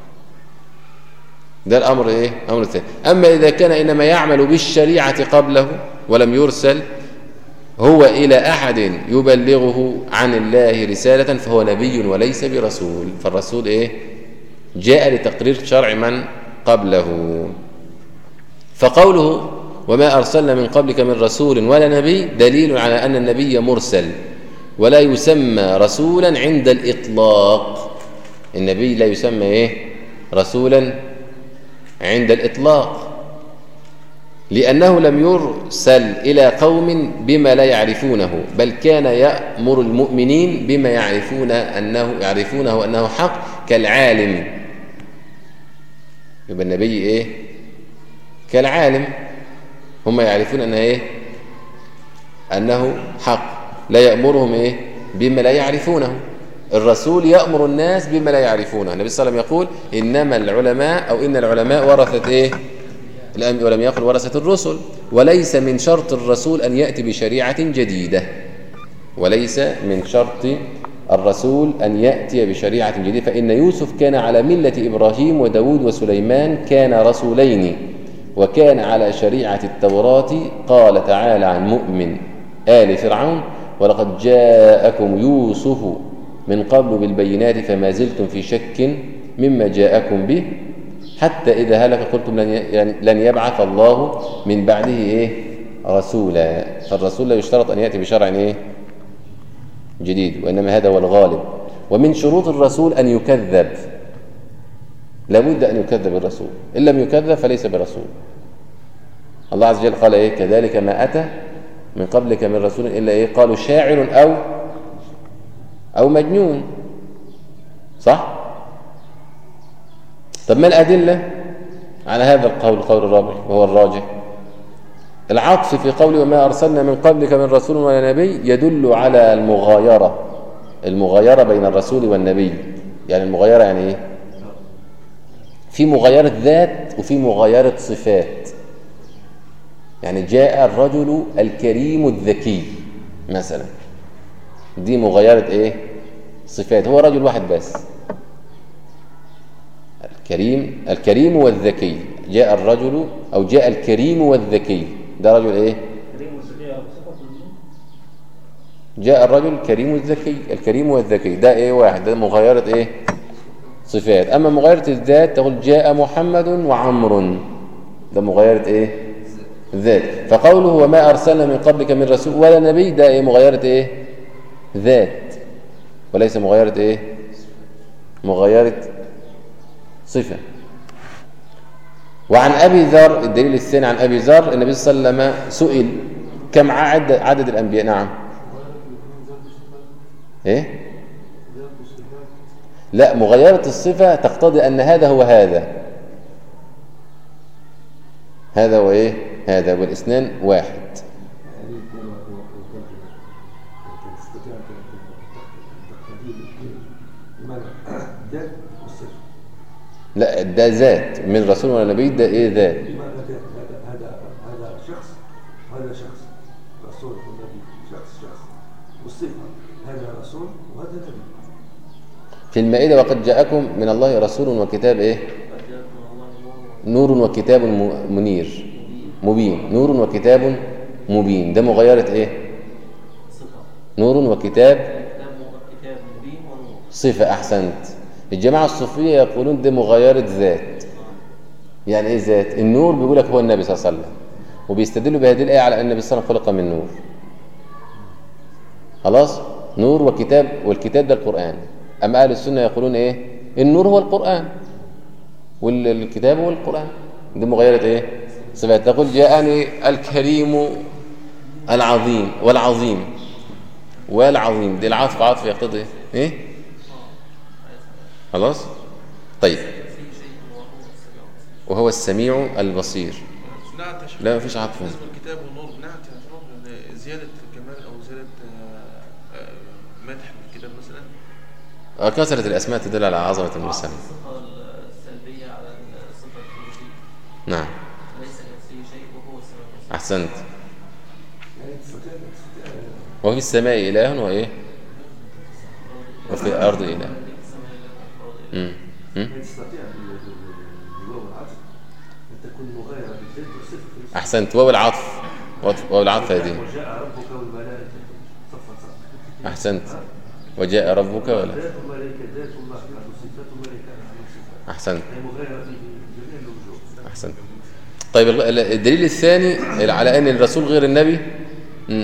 ده الأمر إيه؟ أمر الثاني. أما إذا كان إنما يعمل بالشريعة قبله ولم يرسل هو إلى أحد يبلغه عن الله رسالة فهو نبي وليس برسول. فالرسول إيه؟ جاء لتقرير شرع من قبله. فقوله وما أرسلنا من قبلك من رسول ولا نبي دليل على أن النبي مرسل ولا يسمى رسولا عند الإطلاق. النبي لا يسمى إيه؟ رسولا عند الإطلاق، لأنه لم يرسل إلى قوم بما لا يعرفونه، بل كان يأمر المؤمنين بما يعرفون أنه يعرفونه أنه حق كالعالم. يبقى النبي إيه؟ كالعالم، هم يعرفون أنه إيه؟ أنه حق، لا يأمرهم إيه؟ بما لا يعرفونه. الرسول يأمر الناس بما لا يعرفونه. النبي صلى الله عليه وسلم يقول إنما العلماء أو إن العلماء ورثة إيه؟ الأنبياء، ولم يقل ورثة الرسل. وليس من شرط الرسول أن يأتي بشريعة جديدة، وليس من شرط الرسول أن يأتي بشريعة جديدة، فإن يوسف كان على ملة إبراهيم وداود وسليمان كان رسولين، وكان على شريعة التوراة. قال تعالى عن مؤمن آل فرعون ولقد جاءكم يوسف من قبل بالبينات فما زلتم في شك مما جاءكم به حتى إذا هلك قلتم لن يبعث الله من بعده إيه؟ رسولا. فالرسول لا يشترط أن يأتي بشرع إيه؟ جديد، وإنما هذا هو الغالب. ومن شروط الرسول أن يكذب، لابد أن يكذب الرسول، إن لم يكذب فليس برسول. الله عز وجل قال إيه؟ كذلك ما أتى من قبلك من رسول إلا إيه؟ قالوا شاعر أو أو مجنون. صح؟ طب ما الأدلة على هذا القول القول الرابع وهو الراجح؟ العطف في قوله وما أرسلنا من قبلك من رسول ولا نبي يدل على المغايرة، المغايرة بين الرسول والنبي. يعني المغايرة يعني إيه؟ في مغايرة ذات وفي مغايرة صفات. يعني جاء الرجل الكريم الذكي مثلا، دي مغايرة إيه؟ صفات. هو رجل واحد بس، الكريم الكريم والذكي. جاء الرجل أو جاء الكريم والذكي، ده رجل إيه؟ جاء الرجل الكريم الذكي، الكريم والذكي ده إيه؟ واحد، ده مغايرة إيه؟ صفات. أما مغايرة الذات تقول جاء محمد وعمر، ده مغايرة إيه؟ ذات. فقوله وما أرسلنا من قبلك من رسول ولا نبي ده إيه؟ مغايرة إيه؟ ذات، وليس مغايرة إيه؟ مغايرة صفة. وعن أبي ذر الدليل الثاني عن أبي ذر النبي صلى الله عليه وسلم سئل كم عدد عدد الأنبياء. نعم. إيه؟ لا، مغايرة الصفة تقتضي أن هذا هو هذا، هذا هو إيه؟ هذا، والاثنان واحد. لا، ده ذات من رسول ولا نبي، ده ايه؟ ذات. هذا هذا شخص، هذا شخص رسول ونبي، شخص شخص، والصفة هذا رسول وهذا نبي. في المائدة وقد جاءكم من الله رسول وكتاب ايه؟ نور وكتاب منير مبين. نور وكتاب مبين، ده مغايرة ايه؟ نور وكتاب صفة. أحسنت. الجماعة الصوفية يقولون دي مغايرة ذات. يعني ايه ذات؟ النور بيقول لك هو النبي صلى الله عليه وسلم، وبيستدلوا بهذه الآية على أن النبي صلى الله عليه وسلم خلق من نور. خلاص، نور وكتاب، والكتاب ده القرآن. أما أهل السنة يقولون إيه؟ النور هو القرآن والكتاب هو القرآن. دي مغيرة إيه؟ صفات. تقول جاءني الكريم العظيم والعظيم والعظيم، دي العطف عطف يقتضي إيه؟ خلاص؟ طيب، وهو السميع البصير. لا مفيش عطف. بالنسبه للكتاب والنور نعت يعني زياده كمال او زياده مدح الكتاب مثلا. كثرة الأسماء تدل على عظمة المرسل. الصفة السلبية على الصفة الفيزيائية. نعم. ليس كمثله شيء وهو السميع البصير. أحسنت. وفي السماء إله وإيه؟ وفي الأرض إله. امم تستطيع بالواو العطف أن تكون مغايرة بالذات وصفة. أحسنت. واو العطف، واو العطف هذه. وجاء ربك والملائكة صفا صفا. أحسنت. وجاء ربك ولا ذات الملائكة ذات الله عنده صفات الملائكة عنده صفات. أحسنت. هي مغايرة في جميع الوجوه. أحسنت. طيب الدليل الثاني على أن الرسول غير النبي. مم.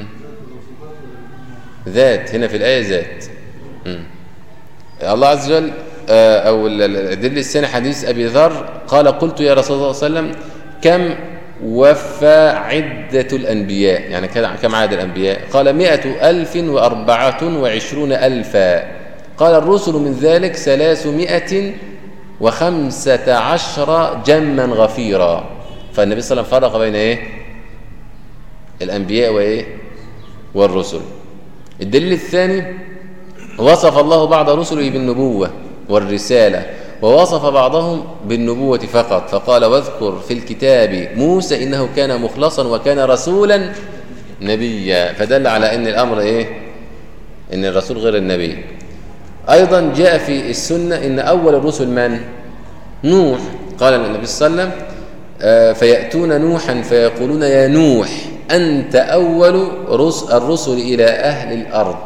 ذات، هنا في الآية ذات. مم. الله عز وجل أو الدليل الثاني حديث أبي ذر قال قلت يا رسول الله صلى الله عليه وسلم كم وفى عدة الأنبياء، يعني كم عدد الأنبياء؟ قال مئة ألف وأربعة وعشرون ألفا. قال الرسل من ذلك ثلاثمائة وخمسة عشر جما غفيرا. فالنبي صلى الله عليه وسلم فرق بين إيه؟ الأنبياء وإيه؟ والرسل. الدليل الثاني وصف الله بعض رسله بالنبوة والرسالة، ووصف بعضهم بالنبوة فقط، فقال واذكر في الكتاب موسى إنه كان مخلصا وكان رسولا نبيا، فدل على أن الأمر إيه؟ أن الرسول غير النبي. أيضا جاء في السنة إن أول الرسل من؟ نوح. قال النبي صلى الله عليه وسلم آه فيأتون نوحا فيقولون يا نوح أنت أول الرسل إلى أهل الأرض.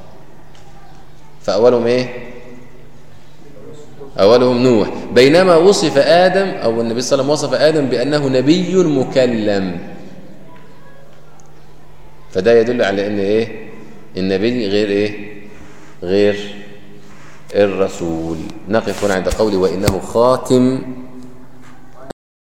فأولهم إيه؟ أولهم نوح. بينما وصف آدم أو النبي صلى الله عليه وسلم وصف آدم بأنه نبي مكلم، فده يدل على أن إيه؟ النبي غير إيه؟ غير الرسول. نقف هنا عند قولي وإنه خاتم